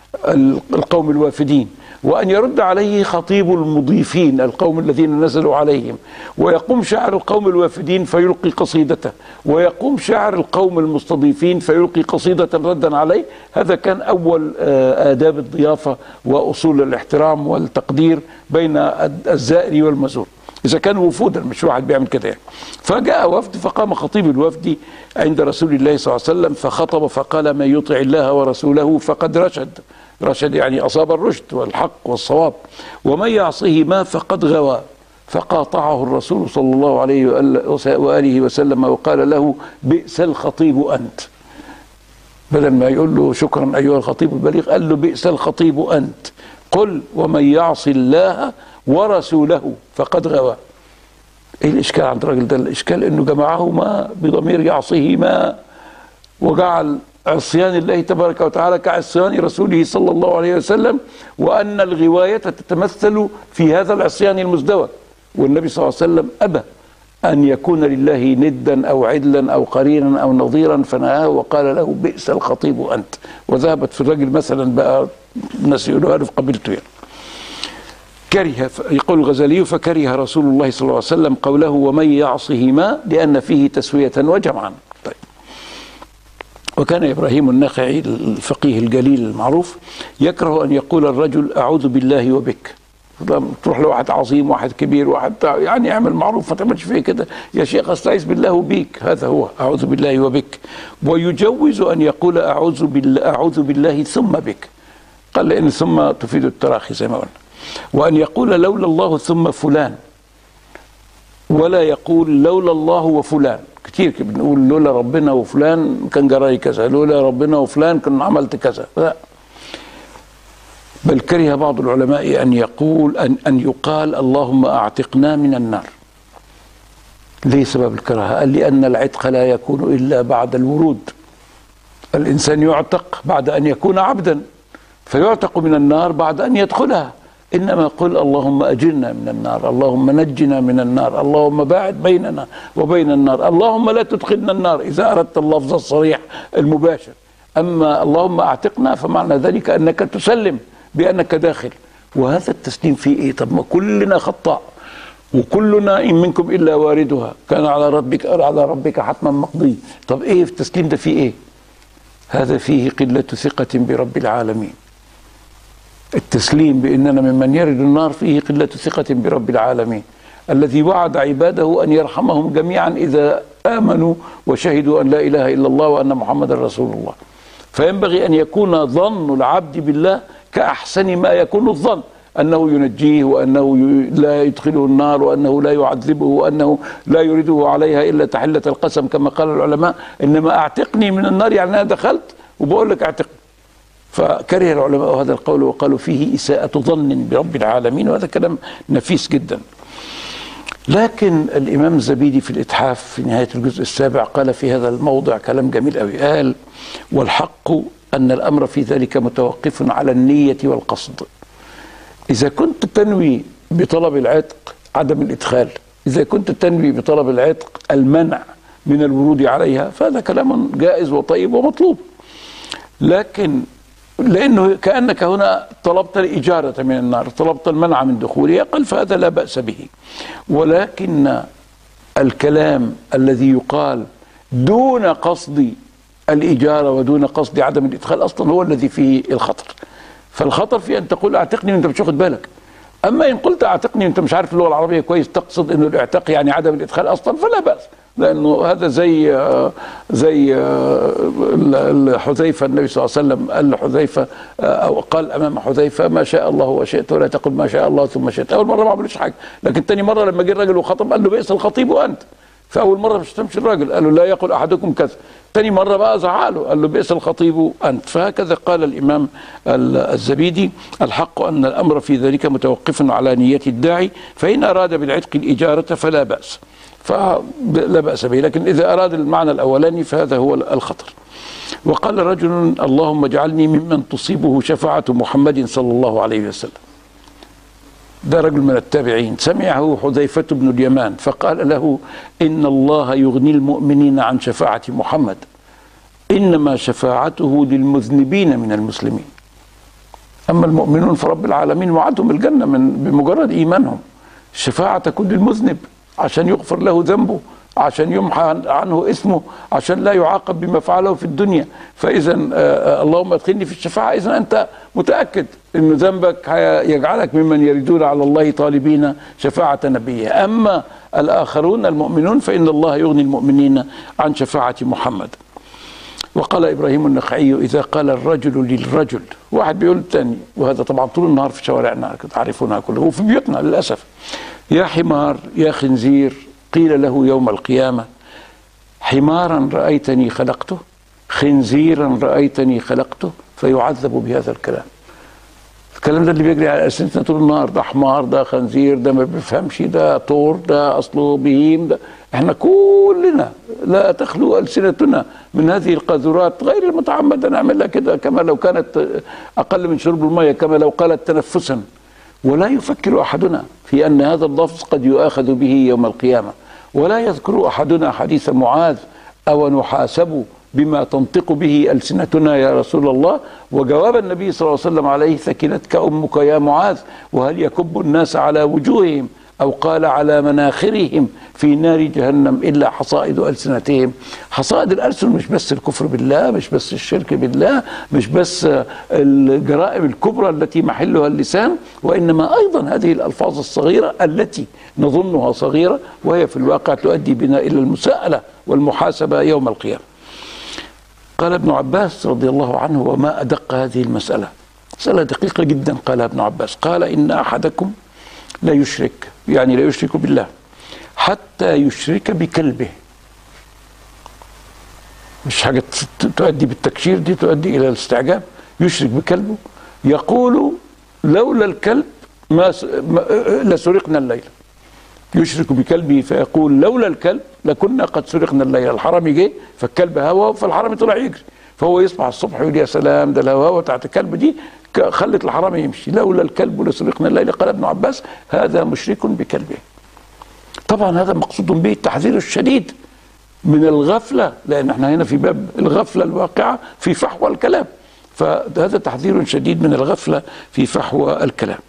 القوم الوافدين، وأن يرد عليه خطيب المضيفين القوم الذين نزلوا عليهم، ويقوم شاعر القوم الوافدين فيلقي قصيدته، ويقوم شاعر القوم المستضيفين فيلقي قصيدة ردا عليه. هذا كان أول آداب الضيافة وأصول الاحترام والتقدير بين الزائر والمزور، إذا كان وفودا مش واحد بيعمل كده يعني. فجاء وفد فقام خطيب الوفد عند رسول الله صلى الله عليه وسلم فخطب فقال من يطع الله ورسوله فقد رشد. رشد يعني أصاب الرشد والحق والصواب، ومن يعصهما فقد غوى. فقاطعه الرسول صلى الله عليه وآله وسلم وقال له بئس الخطيب أنت. بدل ما يقول له شكرا أيها الخطيب البليغ قال له بئس الخطيب أنت. قل ومن يعص الله ورسوله فقد غوى. ايه الاشكال عند الراجل ده؟ الاشكال انه جمعهما بضمير يعصيهما، وجعل عصيان الله تبارك وتعالى كعصيان رسوله صلى الله عليه وسلم، وان الغوايه تتمثل في هذا العصيان المزدوج. والنبي صلى الله عليه وسلم ابى ان يكون لله ندا او عدلا او قرينا او نظيرا، فنهاه وقال له بئس الخطيب انت. وذهبت في الرجل مثلا بقى الناس يقولوا عارف قبيلته يعني. كره، يقول الغزالي فكره رسول الله صلى الله عليه وسلم قوله ومن يعصهما لأن فيه تسوية وجمعا. طيب. وكان إبراهيم النخعي الفقيه الجليل المعروف يكره أن يقول الرجل أعوذ بالله وبك. تروح لواحد عظيم واحد كبير واحد يعني يعمل معروف ما تعملش فيه كده يا شيخ استعيذ بالله وبيك، هذا هو أعوذ بالله وبك. ويجوز أن يقول أعوذ بالله ثم بك، قال لأن ثم تفيد التراخي زي ما قلنا. وأن يقول لولا الله ثم فلان، ولا يقول لولا الله وفلان. كتير بنقول لولا ربنا وفلان كان جراي كذا، لولا ربنا وفلان كان عملت كذا، لا. بل كره بعض العلماء أن يقول أن يقال اللهم أعتقنا من النار. ليه سبب الكراهة؟ قال لأن العتق لا يكون إلا بعد الورود. الإنسان يعتق بعد أن يكون عبدا، فيعتق من النار بعد أن يدخلها. إنما قل اللهم أجرنا من النار، اللهم نجنا من النار، اللهم باعد بيننا وبين النار، اللهم لا تدخلنا النار إذا أردت اللفظ الصريح المباشر. أما اللهم أعتقنا فمعنى ذلك أنك تسلم بأنك داخل. وهذا التسليم فيه إيه؟ طب ما كلنا خطاء وكلنا إن منكم إلا واردها كان على ربك حتما مقضي. طب إيه في التسليم ده فيه إيه؟ هذا فيه قلة ثقة برب العالمين. التسليم بأننا ممن يرد النار فيه قلة ثقة برب العالمين الذي وعد عباده أن يرحمهم جميعا إذا آمنوا وشهدوا أن لا إله إلا الله وأن محمد رسول الله. فينبغي أن يكون ظن العبد بالله كأحسن ما يكون الظن، أنه ينجيه وأنه لا يدخله النار وأنه لا يعذبه وأنه لا يريده عليها إلا تحلة القسم كما قال العلماء. إنما أعتقني من النار يعني أنا دخلت وبقول لك أعتقني. فكره العلماء هذا القول وقالوا فيه إساءة ظن برب العالمين، وهذا كلام نفيس جدا. لكن الإمام الزبيدي في الإتحاف في نهاية الجزء السابع قال في هذا الموضع كلام جميل قوي. قال والحق أن الأمر في ذلك متوقف على النية والقصد. إذا كنت تنوي بطلب العتق عدم الإدخال، إذا كنت تنوي بطلب العتق المنع من الورود عليها، فهذا كلام جائز وطيب ومطلوب. لكن لأنه كأنك هنا طلبت الإجارة من النار، طلبت المنع من دخولها، قال فهذا لا بأس به. ولكن الكلام الذي يقال دون قصد الإجارة ودون قصد عدم الإدخال أصلا هو الذي فيه الخطر. فالخطر في أن تقول أعتقني وأنت مش واخد بالك، أما إن قلت أعتقني أنت مش عارف اللغة العربية كويس، تقصد أنه الإعتاق يعني عدم الإدخال أصلا، فلا بأس، لأنه هذا زي حذيفة. النبي صلى الله عليه وسلم قال لحذيفة أو قال أمام حذيفة ما شاء الله وشئت، ولا تقل ما شاء الله ثم شئت. أول مرة ما عملوش حاجة، لكن تاني مرة لما جه الراجل وخطب قال له بئس الخطيب وأنت. فأول مرة مش تمشي الراجل، قال له لا يقل أحدكم كذا. تاني مرة بقى زعله، قال له بئس الخطيب أنت. فهكذا قال الإمام الزبيدي: الحق أن الأمر في ذلك متوقف على نية الداعي، فإن أراد بالعتق الإجارة فلا بأس، فلا بأس به، لكن إذا أراد المعنى الأولاني فهذا هو الخطر. وقال رجل: اللهم اجعلني ممن تصيبه شفاعة محمد صلى الله عليه وسلم. ده رجل من التابعين، سمعه حذيفة بن اليمان فقال له: إن الله يغني المؤمنين عن شفاعة محمد، إنما شفاعته للمذنبين من المسلمين، أما المؤمنون فرب العالمين وعدهم الجنة بمجرد إيمانهم. الشفاعة تكون للمذنب عشان يغفر له ذنبه، عشان يمحى عنه اسمه، عشان لا يعاقب بما فعله في الدنيا. فإذا اللهم ادخلني في الشفاعة، إذا أنت متأكد أن ذنبك يجعلك ممن يريدون على الله طالبين شفاعة نبيه. أما الآخرون المؤمنون فإن الله يغني المؤمنين عن شفاعة محمد. وقال إبراهيم النخعي: إذا قال الرجل للرجل، واحد بيقول الثاني، وهذا طبعا طول النهار في شوارعنا تعرفونها كلها وفي بيوتنا للأسف: يا حمار يا خنزير، قيل له يوم القيامة: حمارا رأيتني خلقته، خنزيرا رأيتني خلقته، فيعذب بهذا الكلام. الكلام ده اللي بيجري على ألسنتنا طول النهار، ده حمار، ده خنزير، ده ما بيفهمش، ده طور، ده أصله بهيم، ده احنا كلنا لا تخلو ألسنتنا من هذه القاذورات غير المتعمدة، نعملها كده كما لو كانت أقل من شرب المية، كما لو قالت تنفسا. ولا يفكر أحدنا في أن هذا اللفظ قد يؤاخذ به يوم القيامة، ولا يذكر أحدنا حديث معاذ: أو نحاسب بما تنطق به ألسنتنا يا رسول الله؟ وجواب النبي صلى الله عليه وسلم عليه: ثكلتك أمك يا معاذ، وهل يكب الناس على وجوههم أو قال على مناخرهم في نار جهنم إلا حصائد ألسنتهم. حصائد الألسن مش بس الكفر بالله، مش بس الشرك بالله، مش بس الجرائم الكبرى التي محلها اللسان، وإنما أيضا هذه الألفاظ الصغيرة التي نظنها صغيرة وهي في الواقع تؤدي بنا إلى المساءلة والمحاسبة يوم القيامة. قال ابن عباس رضي الله عنه: وما أدق هذه المسألة، مسألة دقيقة جدا. قال ابن عباس: قال إن أحدكم لا يشرك، يعني لا يشرك بالله، حتى يشرك بكلبه. مش حاجة تؤدي بالتكشير، دي تؤدي إلى الاستعجاب. يشرك بكلبه، يقول لولا الكلب لسرقنا الليلة. يشرك بكلبه فيقول لولا الكلب لكنا قد سرقنا الليلة. الحرامي جه فالكلب هوى فالحرامي طلع يجري، فهو يصبح الصبح يقول يا سلام، ده الهواوة بتاعت الكلب دي خلت الحرامي يمشي، لولا الكلب لسرقنا الليلة. قال ابن عباس: هذا مشرك بكلبه. طبعا هذا مقصود به التحذير الشديد من الغفلة، لأن احنا هنا في باب الغفلة الواقعة في فحوى الكلام، فهذا تحذير شديد من الغفلة في فحوى الكلام.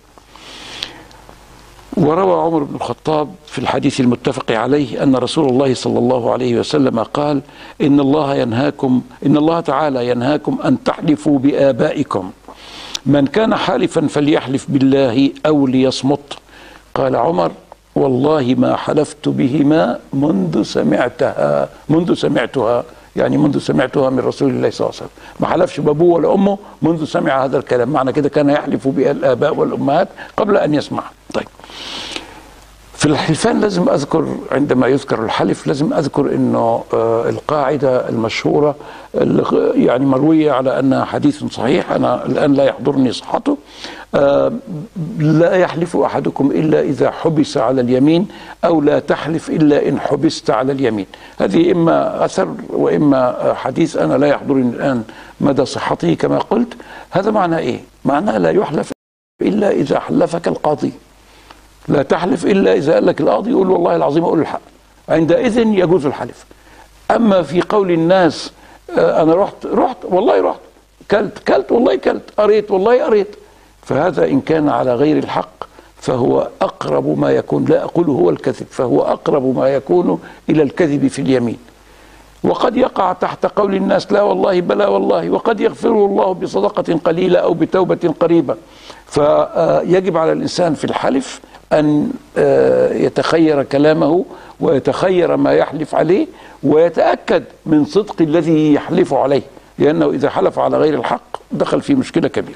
وروى عمر بن الخطاب في الحديث المتفق عليه أن رسول الله صلى الله عليه وسلم قال: إن الله تعالى ينهاكم أن تحلفوا بآبائكم، من كان حالفا فليحلف بالله أو ليصمت. قال عمر: والله ما حلفت بهما منذ سمعتها، يعني منذ سمعتها من رسول الله صلى الله عليه وسلم. ما حلفش بابوه ولا أمه منذ سمع هذا الكلام، معنى كده كان يحلف بها الآباء والأمهات قبل أن يسمع. طيب، في الحلفان لازم أذكر، عندما يذكر الحلف لازم أذكر أنه القاعدة المشهورة يعني مروية على أنها حديث صحيح، أنا الآن لا يحضرني صحته: لا يحلف أحدكم إلا إذا حبس على اليمين، أو لا تحلف إلا إن حبست على اليمين. هذه إما أثر وإما حديث، أنا لا يحضرني الآن مدى صحته كما قلت. هذا معنى إيه؟ معناه لا يحلف إلا إذا حلفك القاضي، لا تحلف إلا إذا قال لك القاضي يقول والله العظيم أقول الحق، عندئذ يجوز الحلف. أما في قول الناس أنا رحت والله رحت، كلت والله كلت، قريت والله قريت، فهذا إن كان على غير الحق فهو أقرب ما يكون، لا أقول هو الكذب، فهو أقرب ما يكون إلى الكذب في اليمين. وقد يقع تحت قول الناس لا والله بلا والله، وقد يغفره الله بصدقة قليلة أو بتوبة قريبة. فيجب على الإنسان في الحلف أن يتخير كلامه ويتخير ما يحلف عليه، ويتأكد من صدق الذي يحلف عليه، لأنه إذا حلف على غير الحق دخل في مشكلة كبيرة.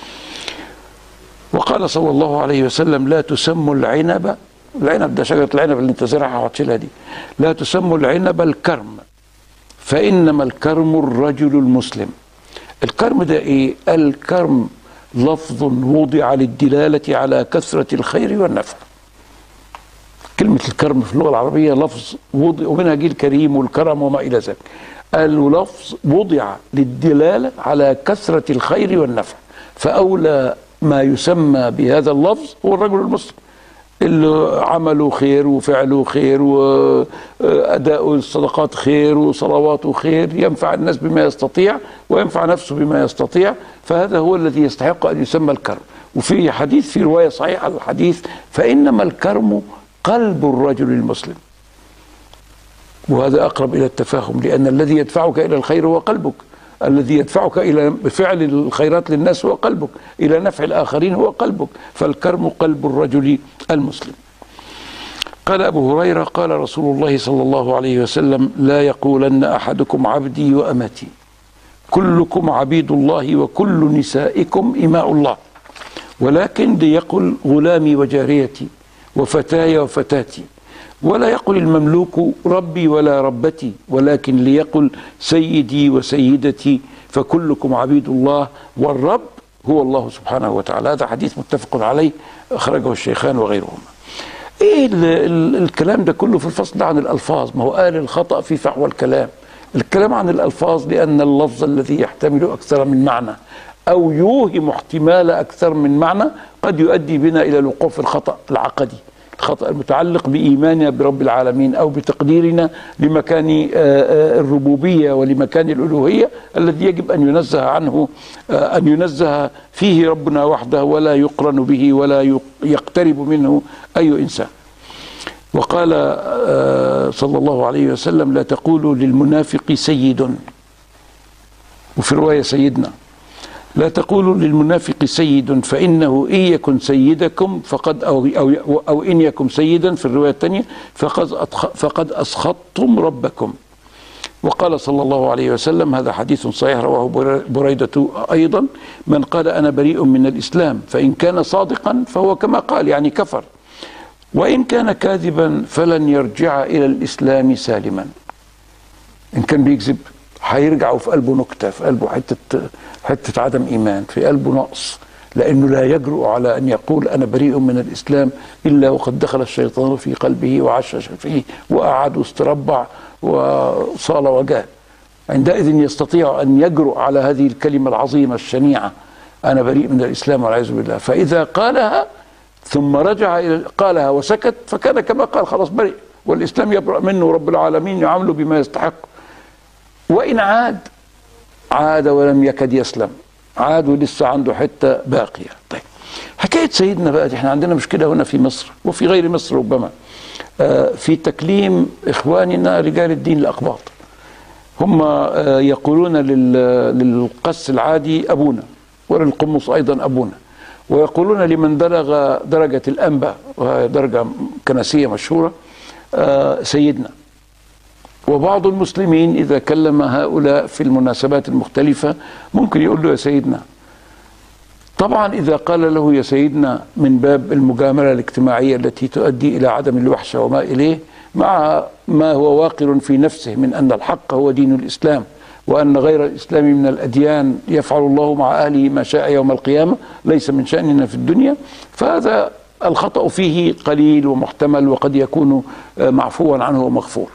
وقال صلى الله عليه وسلم لا تسموا العنب، العنب ده شجرة العنب اللي انت زرعها وهتشيلها دي، لا تسموا العنب الكرم فإنما الكرم الرجل المسلم. الكرم ده ايه؟ الكرم لفظ وضع للدلالة على كثرة الخير والنفع. كلمة الكرم في اللغة العربية لفظ وضع، ومنها جه الكريم والكرم وما إلى ذلك. اللفظ وضع للدلالة على كثرة الخير والنفع، فأولى ما يسمى بهذا اللفظ هو الرجل المسلم اللي عمله خير وفعله خير وأداء الصدقات خير وصلواته خير، ينفع الناس بما يستطيع وينفع نفسه بما يستطيع، فهذا هو الذي يستحق أن يسمى الكرم. وفي حديث، في رواية صحيحة الحديث، فإنما الكرم قلب الرجل المسلم. وهذا أقرب إلى التفاهم، لأن الذي يدفعك إلى الخير هو قلبك، الذي يدفعك إلى فعل الخيرات للناس هو قلبك، إلى نفع الآخرين هو قلبك، فالكرم قلب الرجل المسلم. قال أبو هريرة قال رسول الله صلى الله عليه وسلم لا يقولن أحدكم عبدي وأمتي، كلكم عبيد الله وكل نسائكم إماء الله، ولكن ليقل غلامي وجاريتي وفتاي وفتاتي، ولا يقل المملوك ربي ولا ربتي، ولكن ليقل سيدي وسيدتي، فكلكم عبيد الله والرب هو الله سبحانه وتعالى. هذا حديث متفق عليه أخرجه الشيخان وغيرهما. ايه الكلام ده كله في الفصل عن الألفاظ؟ ما هو قال الخطأ في فحوى الكلام. الكلام عن الألفاظ لأن اللفظ الذي يحتمل أكثر من معنى أو يوهم احتمال أكثر من معنى قد يؤدي بنا إلى الوقوع في الخطأ العقدي، الخطأ المتعلق بإيماننا برب العالمين أو بتقديرنا لمكان الربوبية ولمكان الألوهية الذي يجب أن ينزه عنه، أن ينزه فيه ربنا وحده ولا يقرن به ولا يقترب منه أي إنسان. وقال صلى الله عليه وسلم لا تقولوا للمنافق سيد، وفي رواية سيدنا، لا تقولوا للمنافق سيد فإنه إن يكن سيدكم فقد أو إن يكن سيدا في الرواية الثانية فقد أسخطتم ربكم. وقال صلى الله عليه وسلم هذا حديث صحيح رواه بريدة أيضا من قال أنا بريء من الإسلام فإن كان صادقا فهو كما قال يعني كفر، وإن كان كاذبا فلن يرجع إلى الإسلام سالما. إن كان بيكذب هيرجع وفي قلبه نكتة، في قلبه حتة عدم إيمان، في قلبه نقص، لأنه لا يجرؤ على أن يقول أنا بريء من الإسلام إلا وقد دخل الشيطان في قلبه وعشش فيه وأعاد واستربع وصال وجاه. عندئذ يستطيع أن يجرؤ على هذه الكلمة العظيمة الشنيعة أنا بريء من الإسلام والعياذ بالله. فإذا قالها ثم رجع إلى قالها وسكت فكان كما قال خلاص بريء، والإسلام يبرأ منه رب العالمين يعامله بما يستحق. وإن عاد ولم يكد يسلم، عاد ولسه عنده حتة باقية. طيب حكاية سيدنا بقى، احنا عندنا مشكلة هنا في مصر وفي غير مصر ربما في تكليم إخواننا رجال الدين الأقباط. هم يقولون للقس العادي أبونا وللقمص أيضا أبونا، ويقولون لمن بلغ درجة الأنبا وهي درجة كنسية مشهورة سيدنا. وبعض المسلمين إذا كلم هؤلاء في المناسبات المختلفة ممكن يقول له يا سيدنا. طبعا إذا قال له يا سيدنا من باب المجاملة الاجتماعية التي تؤدي إلى عدم الوحشة وما إليه، مع ما هو واقر في نفسه من أن الحق هو دين الإسلام وأن غير الإسلام من الأديان يفعل الله مع أهله ما شاء يوم القيامة، ليس من شأننا في الدنيا، فهذا الخطأ فيه قليل ومحتمل وقد يكون معفوا عنه ومغفور.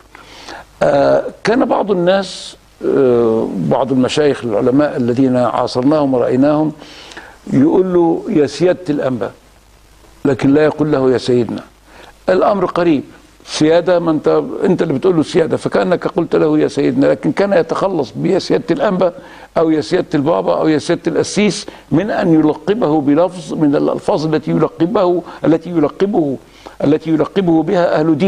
كان بعض الناس، بعض المشايخ العلماء الذين عاصرناهم ورأيناهم يقول له يا سيادة الأنبا، لكن لا يقول له يا سيدنا. الأمر قريب، سيادة ما أنت اللي بتقول له سيادة فكأنك قلت له يا سيدنا، لكن كان يتخلص بيا سيادة الأنبا أو يا سيادة البابا أو يا سيادة القسيس من أن يلقبه بلفظ من الألفاظ التي يلقبه بها أهل دينه،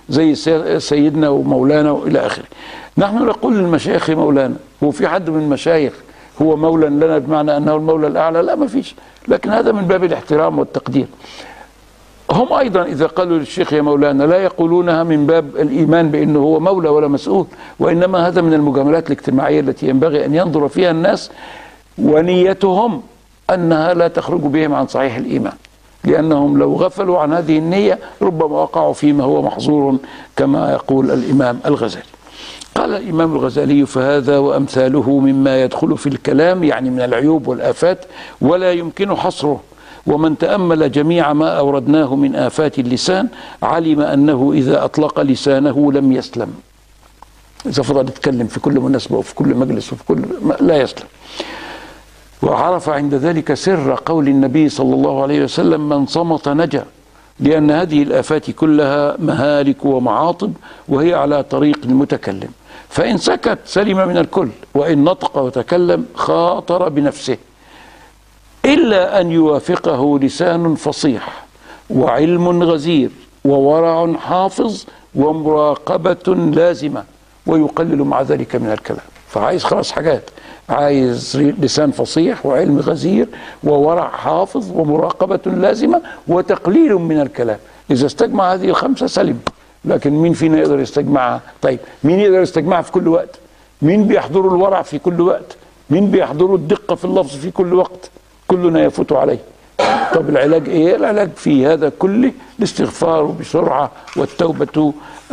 زي سيدنا ومولانا وإلى آخره. نحن نقول للمشايخ مولانا. هو في حد من المشايخ هو مولى لنا بمعنى أنه المولى الأعلى؟ لا، ما فيش، لكن هذا من باب الاحترام والتقدير. هم أيضا إذا قالوا للشيخ يا مولانا لا يقولونها من باب الإيمان بأنه هو مولى ولا مسؤول، وإنما هذا من المجاملات الاجتماعية التي ينبغي أن ينظر فيها الناس، ونيتهم أنها لا تخرج بهم عن صحيح الإيمان، لأنهم لو غفلوا عن هذه النية ربما وقعوا فيما هو محظور كما يقول الإمام الغزالي. قال الإمام الغزالي: فهذا وأمثاله مما يدخل في الكلام، يعني من العيوب والآفات، ولا يمكن حصره. ومن تأمل جميع ما أوردناه من آفات اللسان علم أنه إذا أطلق لسانه لم يسلم. إذا فضل يتكلم في كل مناسبة وفي كل مجلس وفي كل لا يسلم. وعرف عند ذلك سر قول النبي صلى الله عليه وسلم: من صمت نجا، لأن هذه الآفات كلها مهالك ومعاطب، وهي على طريق المتكلم، فإن سكت سلم من الكل، وإن نطق وتكلم خاطر بنفسه، إلا أن يوافقه لسان فصيح وعلم غزير وورع حافظ ومراقبة لازمة، ويقلل مع ذلك من الكلام. فعايز خلاص حاجات، عايز لسان فصيح وعلم غزير وورع حافظ ومراقبة لازمة وتقليل من الكلام. إذا استجمع هذه الخمسة سلم. لكن مين فينا يقدر يستجمعها؟ طيب مين يقدر يستجمعها في كل وقت؟ مين بيحضره الورع في كل وقت؟ مين بيحضره الدقة في اللفظ في كل وقت؟ كلنا يفوت عليه. طب العلاج ايه؟ العلاج في هذا كله الاستغفار بسرعة والتوبة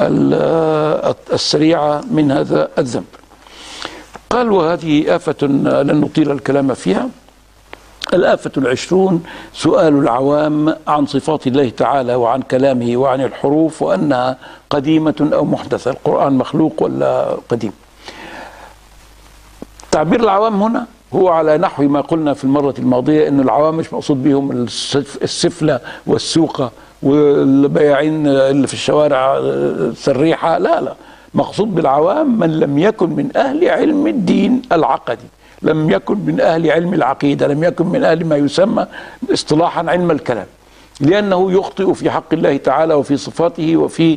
السريعة من هذا الذنب. قال: وهذه آفة لن نطيل الكلام فيها. الآفة 20 سؤال العوام عن صفات الله تعالى وعن كلامه وعن الحروف، وأنها قديمة أو محدثة. القرآن مخلوق ولا قديم؟ تعبير العوام هنا هو على نحو ما قلنا في المرة الماضية، أن العوام مش مقصود بهم السفلة والسوقة والبياعين اللي في الشوارع السريحة، لا، مقصود بالعوام من لم يكن من أهل علم الدين العقدي، لم يكن من أهل علم العقيدة، لم يكن من أهل ما يسمى اصطلاحا علم الكلام، لأنه يخطئ في حق الله تعالى وفي صفاته وفي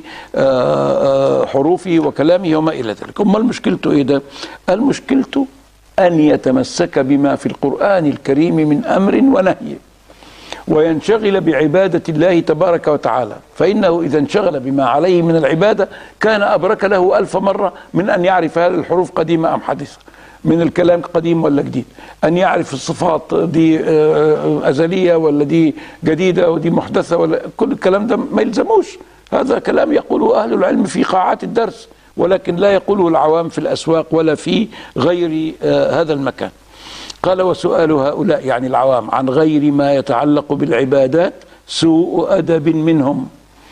حروفه وكلامه وما إلى ذلك. أما مشكلته إيه ده؟ المشكلة أن يتمسك بما في القرآن الكريم من أمر ونهي، وينشغل بعبادة الله تبارك وتعالى، فإنه إذا انشغل بما عليه من العبادة كان أبرك له 1000 مرة من أن يعرف هل الحروف قديمة أم حديثة، من الكلام قديم ولا جديد، أن يعرف الصفات دي أزلية ولا دي جديدة ودي محدثة، ولا كل الكلام ده ما يلزموش. هذا كلام يقوله أهل العلم في قاعات الدرس، ولكن لا يقوله العوام في الأسواق ولا في غير هذا المكان. قال: وسؤال هؤلاء يعني العوام عن غير ما يتعلق بالعبادات سوء أدب منهم.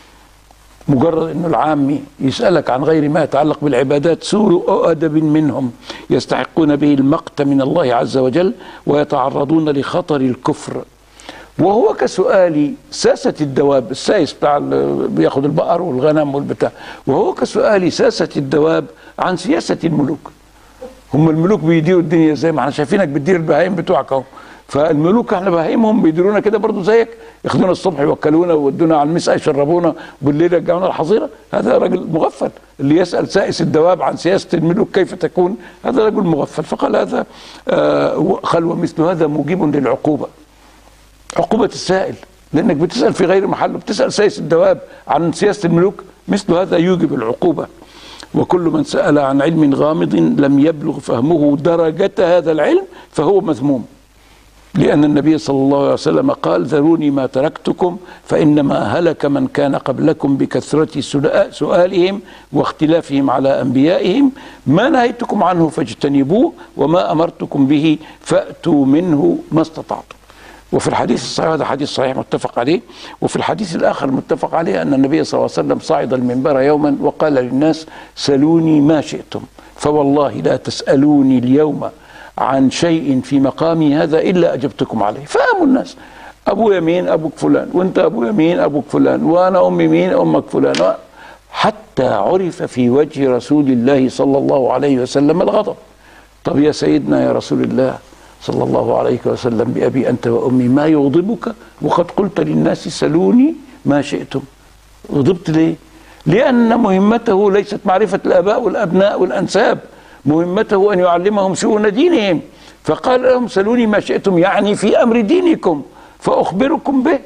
مجرد أن العامي يسألك عن غير ما يتعلق بالعبادات سوء أدب منهم، يستحقون به المقت من الله عز وجل ويتعرضون لخطر الكفر. وهو كسؤال ساسة الدواب، السايس بتاع بياخد البقر والغنم والبتاع، وهو كسؤال ساسة الدواب عن سياسة الملوك. هم الملوك بيديروا الدنيا زي ما احنا شايفينك بتدير البهايم بتوعك اهو، فالملوك احنا بهايمهم بيديرونا كده برضو زيك، ياخدونا الصبح يوكلونا ويودونا على المساء يشربونا وبالليل يرجعونا الحظيره. هذا راجل مغفل اللي يسأل سائس الدواب عن سياسة الملوك كيف تكون، هذا رجل مغفل. فقال هذا قال: ومثل هذا موجب للعقوبة، عقوبة السائل، لأنك بتسأل في غير محله، بتسأل سائس الدواب عن سياسة الملوك، مثل هذا يوجب العقوبة. وكل من سأل عن علم غامض لم يبلغ فهمه درجة هذا العلم فهو مذموم، لأن النبي صلى الله عليه وسلم قال: ذروني ما تركتكم فإنما هلك من كان قبلكم بكثرة سؤالهم واختلافهم على أنبيائهم، ما نهيتكم عنه فاجتنبوه وما أمرتكم به فأتوا منه ما استطعتم. وفي الحديث الصحيح، هذا حديث صحيح متفق عليه، وفي الحديث الآخر متفق عليه أن النبي صلى الله عليه وسلم صعد المنبر يوما وقال للناس: سلوني ما شئتم، فوالله لا تسألوني اليوم عن شيء في مقامي هذا إلا أجبتكم عليه. فقاموا الناس: أبويا مين؟ أبوك فلان، وأنت أبويا مين؟ أبوك فلان، وأنا أمي مين؟ أمك فلان، حتى عرف في وجه رسول الله صلى الله عليه وسلم الغضب. طب يا سيدنا يا رسول الله صلى الله عليه وسلم بأبي أنت وأمي، ما يغضبك وقد قلت للناس سلوني ما شئتم؟ غضبت ليه؟ لأن مهمته ليست معرفة الآباء والأبناء والأنساب، مهمته أن يعلمهم شؤون دينهم. فقال لهم سلوني ما شئتم، يعني في أمر دينكم فأخبركم به.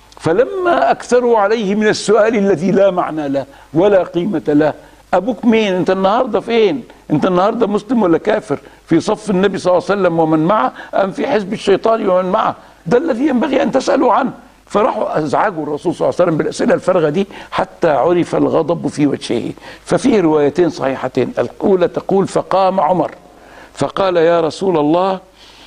فلما أكثروا عليه من السؤال الذي لا معنى له ولا قيمة له، أبوك مين؟ أنت النهاردة فين؟ أنت النهاردة مسلم ولا كافر؟ في صف النبي صلى الله عليه وسلم ومن معه، أم في حزب الشيطان ومن معه؟ ده الذي ينبغي أن تسألوا عنه. فراحوا أزعجوا الرسول صلى الله عليه وسلم بالأسئلة الفارغة دي حتى عرف الغضب في وجهه. ففيه روايتين صحيحتين، الأولى تقول فقام عمر فقال يا رسول الله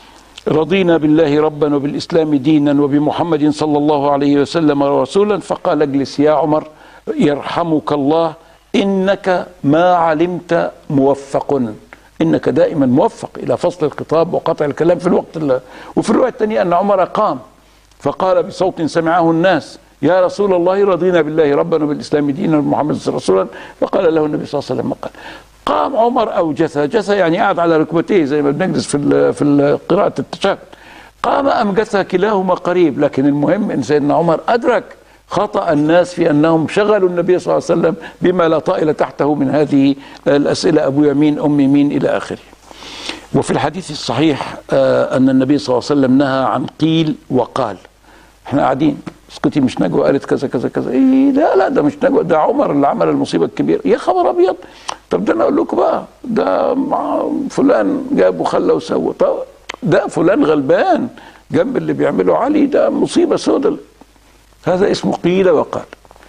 رضينا بالله ربا وبالإسلام دينا وبمحمد صلى الله عليه وسلم رسولا. فقال اجلس يا عمر يرحمك الله، إنك ما علمت موفق، إنك دائما موفق إلى فصل الخطاب وقطع الكلام في الوقت وفي الرواية الثانية أن عمر قام فقال بصوت سمعه الناس يا رسول الله رضينا بالله ربا وبالإسلام دينا وبمحمد صلى الله عليه وسلم. فقال له النبي صلى الله عليه وسلم قام عمر أو جثى، جثى يعني قاعد على ركبتيه زي ما بنجلس في قراءة التشهد. قام أم جثى كلاهما قريب، لكن المهم أن سيدنا عمر أدرك خطأ الناس في أنهم شغلوا النبي صلى الله عليه وسلم بما لا طائل تحته من هذه الأسئلة، أبو يمين أم مين إلى آخره. وفي الحديث الصحيح أن النبي صلى الله عليه وسلم نهى عن قيل وقال. احنا قاعدين اسكتي مش نجوى قالت كذا كذا كذا، ايه لا ده مش نجوى، ده عمر اللي عمل المصيبه الكبيره. يا خبر ابيض، طب ده انا اقول لكم بقى ده فلان جاب وخلى وسوى، طب ده فلان غلبان جنب اللي بيعمله علي، ده مصيبه سوداء. هذا اسمه قيل وقال.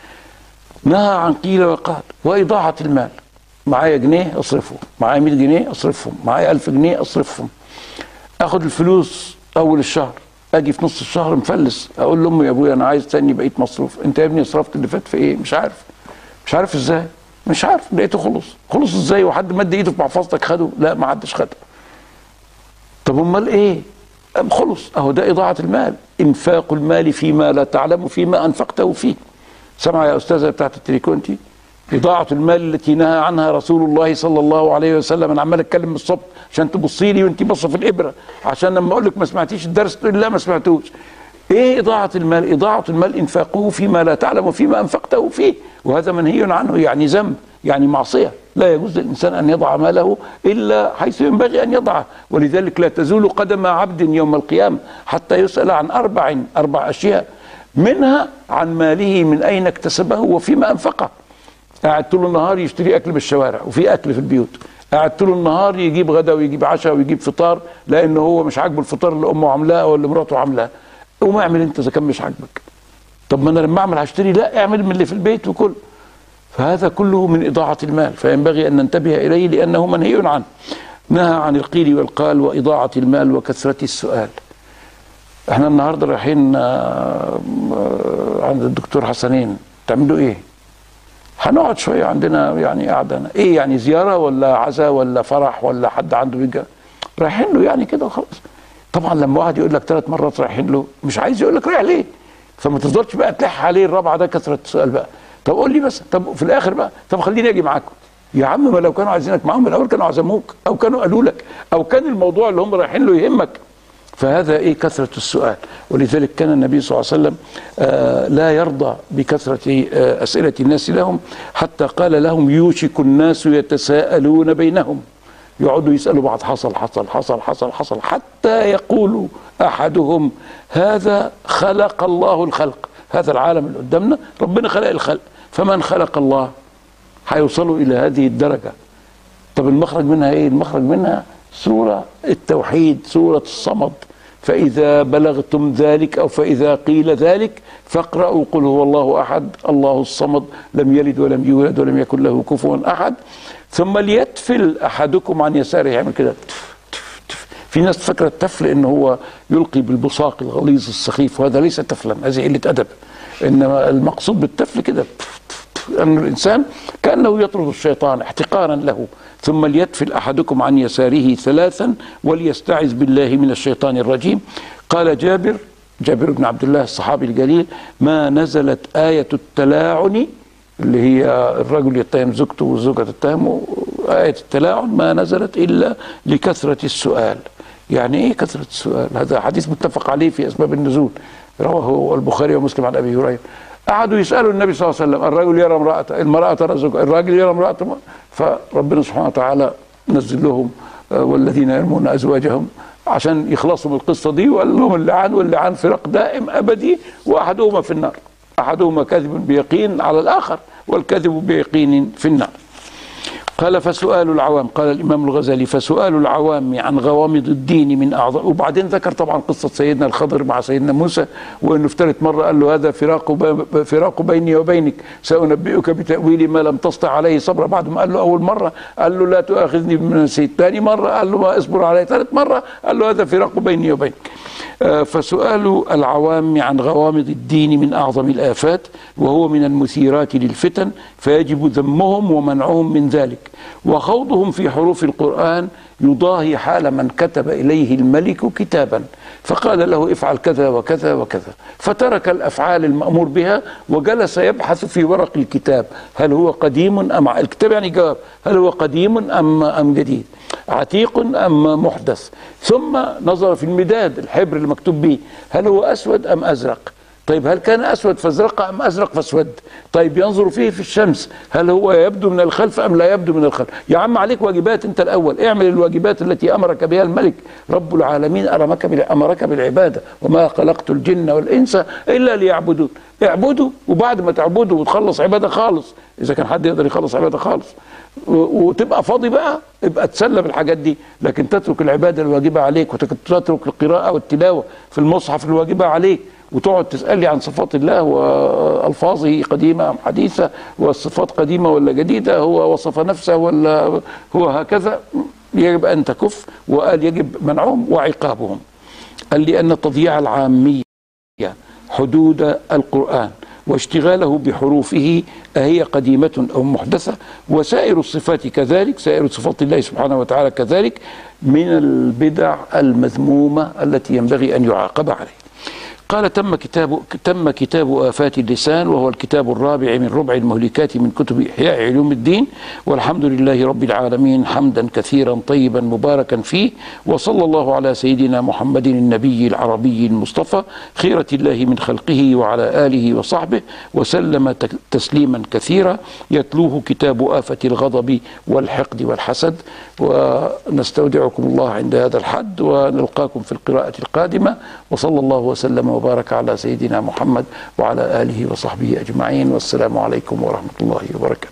نهى عن قيل وقال واضاعه المال. معايا جنيه اصرفه، معايا 100 جنيه اصرفهم، معايا 1000 جنيه اصرفهم. اخد الفلوس اول الشهر، اجي في نص الشهر مفلس اقول لامي يا ابويا انا عايز تاني بقيت مصروف. انت يا ابني صرفت اللي فات في ايه؟ مش عارف ازاي، مش عارف لقيته خلص ازاي؟ وحد مد ايده في محفظتك خده؟ لا ما حدش خده. طب امال ايه؟ خلص. اهو ده اضاعه المال، انفاق المال فيما لا تعلم فيما انفقته فيه. سمع يا استاذه بتاعت التليكونتي، إضاعة المال التي نهى عنها رسول الله صلى الله عليه وسلم. أنا عمال أتكلم من الصبح عشان تبصي لي وأنت باصة في الإبرة، عشان لما أقول لك ما سمعتيش الدرس تقول لا ما سمعتوش. إيه إضاعة المال؟ إضاعة المال إنفاقه فيما لا تعلم وفيما أنفقته فيه، وهذا منهي عنه، يعني ذنب، يعني معصية. لا يجوز للإنسان أن يضع ماله إلا حيث ينبغي أن يضعه. ولذلك لا تزول قدم عبد يوم القيامة حتى يسأل عن أربع أشياء، منها عن ماله من أين اكتسبه وفيما أنفقه. قاعد طول النهار يشتري اكل بالشوارع وفي اكل في البيوت، قاعد طول النهار يجيب غدا ويجيب عشاء ويجيب فطار لانه هو مش عاجبه الفطار اللي امه عاملاه او اللي مراته عاملاه. قوم اعمل انت اذا كان مش عاجبك. طب ما انا لما اعمل هشتري؟ لا، اعمل من اللي في البيت وكل. فهذا كله من اضاعه المال، فينبغي ان ننتبه اليه لانه منهي عنه. نهى عن القيل والقال واضاعه المال وكثره السؤال. احنا النهارده رايحين عند الدكتور حسنين، تعملوا ايه؟ هنقعد شويه عندنا يعني قاعده ايه يعني، زياره ولا عزاء ولا فرح ولا حد عنده بيجا رايحين له يعني كده وخلاص. طبعا لما واحد يقول لك 3 مرات رايحين له مش عايز يقول لك رايح ليه، فما تفضلش بقى تلح عليه الرابعه، ده كثره السؤال بقى. طب قول لي بس، طب في الاخر بقى طب خليني اجي معاكم. يا عم ما لو كانوا عايزينك معاهم من الاول كانوا عزموك او كانوا قالوا لك او كان الموضوع اللي هم رايحين له يهمك. فهذا ايه؟ كثرة السؤال. ولذلك كان النبي صلى الله عليه وسلم لا يرضى بكثرة أسئلة الناس لهم، حتى قال لهم يوشك الناس يتساءلون بينهم، يقعدوا يسألوا بعض حصل حصل حصل حصل حصل حتى يقول أحدهم هذا خلق الله الخلق. هذا العالم اللي قدامنا ربنا خلق الخلق، فمن خلق الله؟ هيوصلوا إلى هذه الدرجة. طب المخرج منها ايه؟ المخرج منها سورة التوحيد، سورة الصمد. فإذا بلغتم ذلك أو فإذا قيل ذلك فاقرأوا قل هو الله أحد الله الصمد لم يلد ولم يولد ولم يكن له كفوا أحد. ثم ليتفل أحدكم عن يساره، يعمل كده. في ناس فكرة التفل إن هو يلقي بالبصاق الغليظ السخيف، وهذا ليس تفلا، هذه قلة أدب. إنما المقصود بالتفل كده أن الإنسان كأنه يطرد الشيطان احتقارا له. ثم ليتفل أحدكم عن يساره 3 وليستعذ بالله من الشيطان الرجيم. قال جابر بن عبد الله الصحابي الجليل ما نزلت آية التلاعن، اللي هي الرجل يتهم زوجته والزوجة تتهمه، آية التلاعن ما نزلت إلا لكثرة السؤال. يعني إيه كثرة السؤال؟ هذا حديث متفق عليه في أسباب النزول، رواه البخاري ومسلم عن أبي هريرة. قعدوا يسألوا النبي صلى الله عليه وسلم، الرجل يرى امرأته، المرأة ترى زوجها، الراجل يرى امرأته، فربنا سبحانه وتعالى نزل لهم والذين يرمون أزواجهم عشان يخلصوا من القصة دي، وقال لهم اللعان واللعان فراق دائم أبدي، وأحدهما في النار، أحدهما كاذب بيقين على الآخر، والكذب بيقين في النار. قال فسؤال العوام، قال الإمام الغزالي فسؤال العوام عن غوامض الدين من أعظم. وبعدين ذكر طبعا قصة سيدنا الخضر مع سيدنا موسى، وأنه افترت مرة قال له هذا فراق بيني وبينك، سأنبئك بتأويل ما لم تستطع عليه صبرا. بعد ما قال له أول مرة قال له لا تؤاخذني بما نسيت، ثاني مرة قال له ما اصبر عليه، ثالث مرة قال له هذا فراق بيني وبينك. فسؤال العوام عن غوامض الدين من أعظم الآفات، وهو من المثيرات للفتن، فيجب ذمهم ومنعهم من ذلك. وخوضهم في حروف القرآن يضاهي حال من كتب إليه الملك كتابا فقال له افعل كذا وكذا وكذا، فترك الأفعال المأمور بها وجلس يبحث في ورق الكتاب هل هو قديم أم الكتاب يعني جواب هل هو قديم أم جديد، عتيق أم محدث، ثم نظر في المداد الحبر المكتوب به هل هو أسود أم أزرق، طيب هل كان أسود فازرق أم أزرق فاسود، طيب ينظر فيه في الشمس هل هو يبدو من الخلف أم لا يبدو من الخلف. يا عم عليك واجبات أنت الأول، اعمل الواجبات التي أمرك بها الملك رب العالمين، أمرك بالعبادة، وما خلقت الجن والإنس إلا ليعبدون، اعبدوا، وبعد ما تعبدوا وتخلص عبادة خالص، إذا كان حد يقدر يخلص عبادة خالص وتبقى فاضي بقى ابقى تسلى بالحاجات دي، لكن تترك العبادة الواجبة عليك وتترك القراءة والتلاوة في المصحف الواجبة عليك، وتقعد تسألي عن صفات الله وألفاظه قديمة أم حديثة، والصفات قديمة ولا جديدة، هو وصف نفسه ولا هو هكذا، يجب أن تكف. وقال يجب منعهم وعقابهم. قال لأن تضييع العامية حدود القرآن واشتغاله بحروفه أهي قديمة أو محدثة، وسائر الصفات كذلك، سائر صفات الله سبحانه وتعالى كذلك، من البدع المذمومة التي ينبغي أن يعاقب عليه. قال تم كتاب آفات اللسان، وهو الكتاب الرابع من ربع المهلكات من كتب إحياء علوم الدين، والحمد لله رب العالمين حمدا كثيرا طيبا مباركا فيه، وصلى الله على سيدنا محمد النبي العربي المصطفى خيرة الله من خلقه وعلى آله وصحبه وسلم تسليما كثيرا. يتلوه كتاب آفة الغضب والحقد والحسد. ونستودعكم الله عند هذا الحد، ونلقاكم في القراءة القادمة، وصلى الله وسلم وبارك على سيدنا محمد وعلى آله وصحبه أجمعين، والسلام عليكم ورحمة الله وبركاته.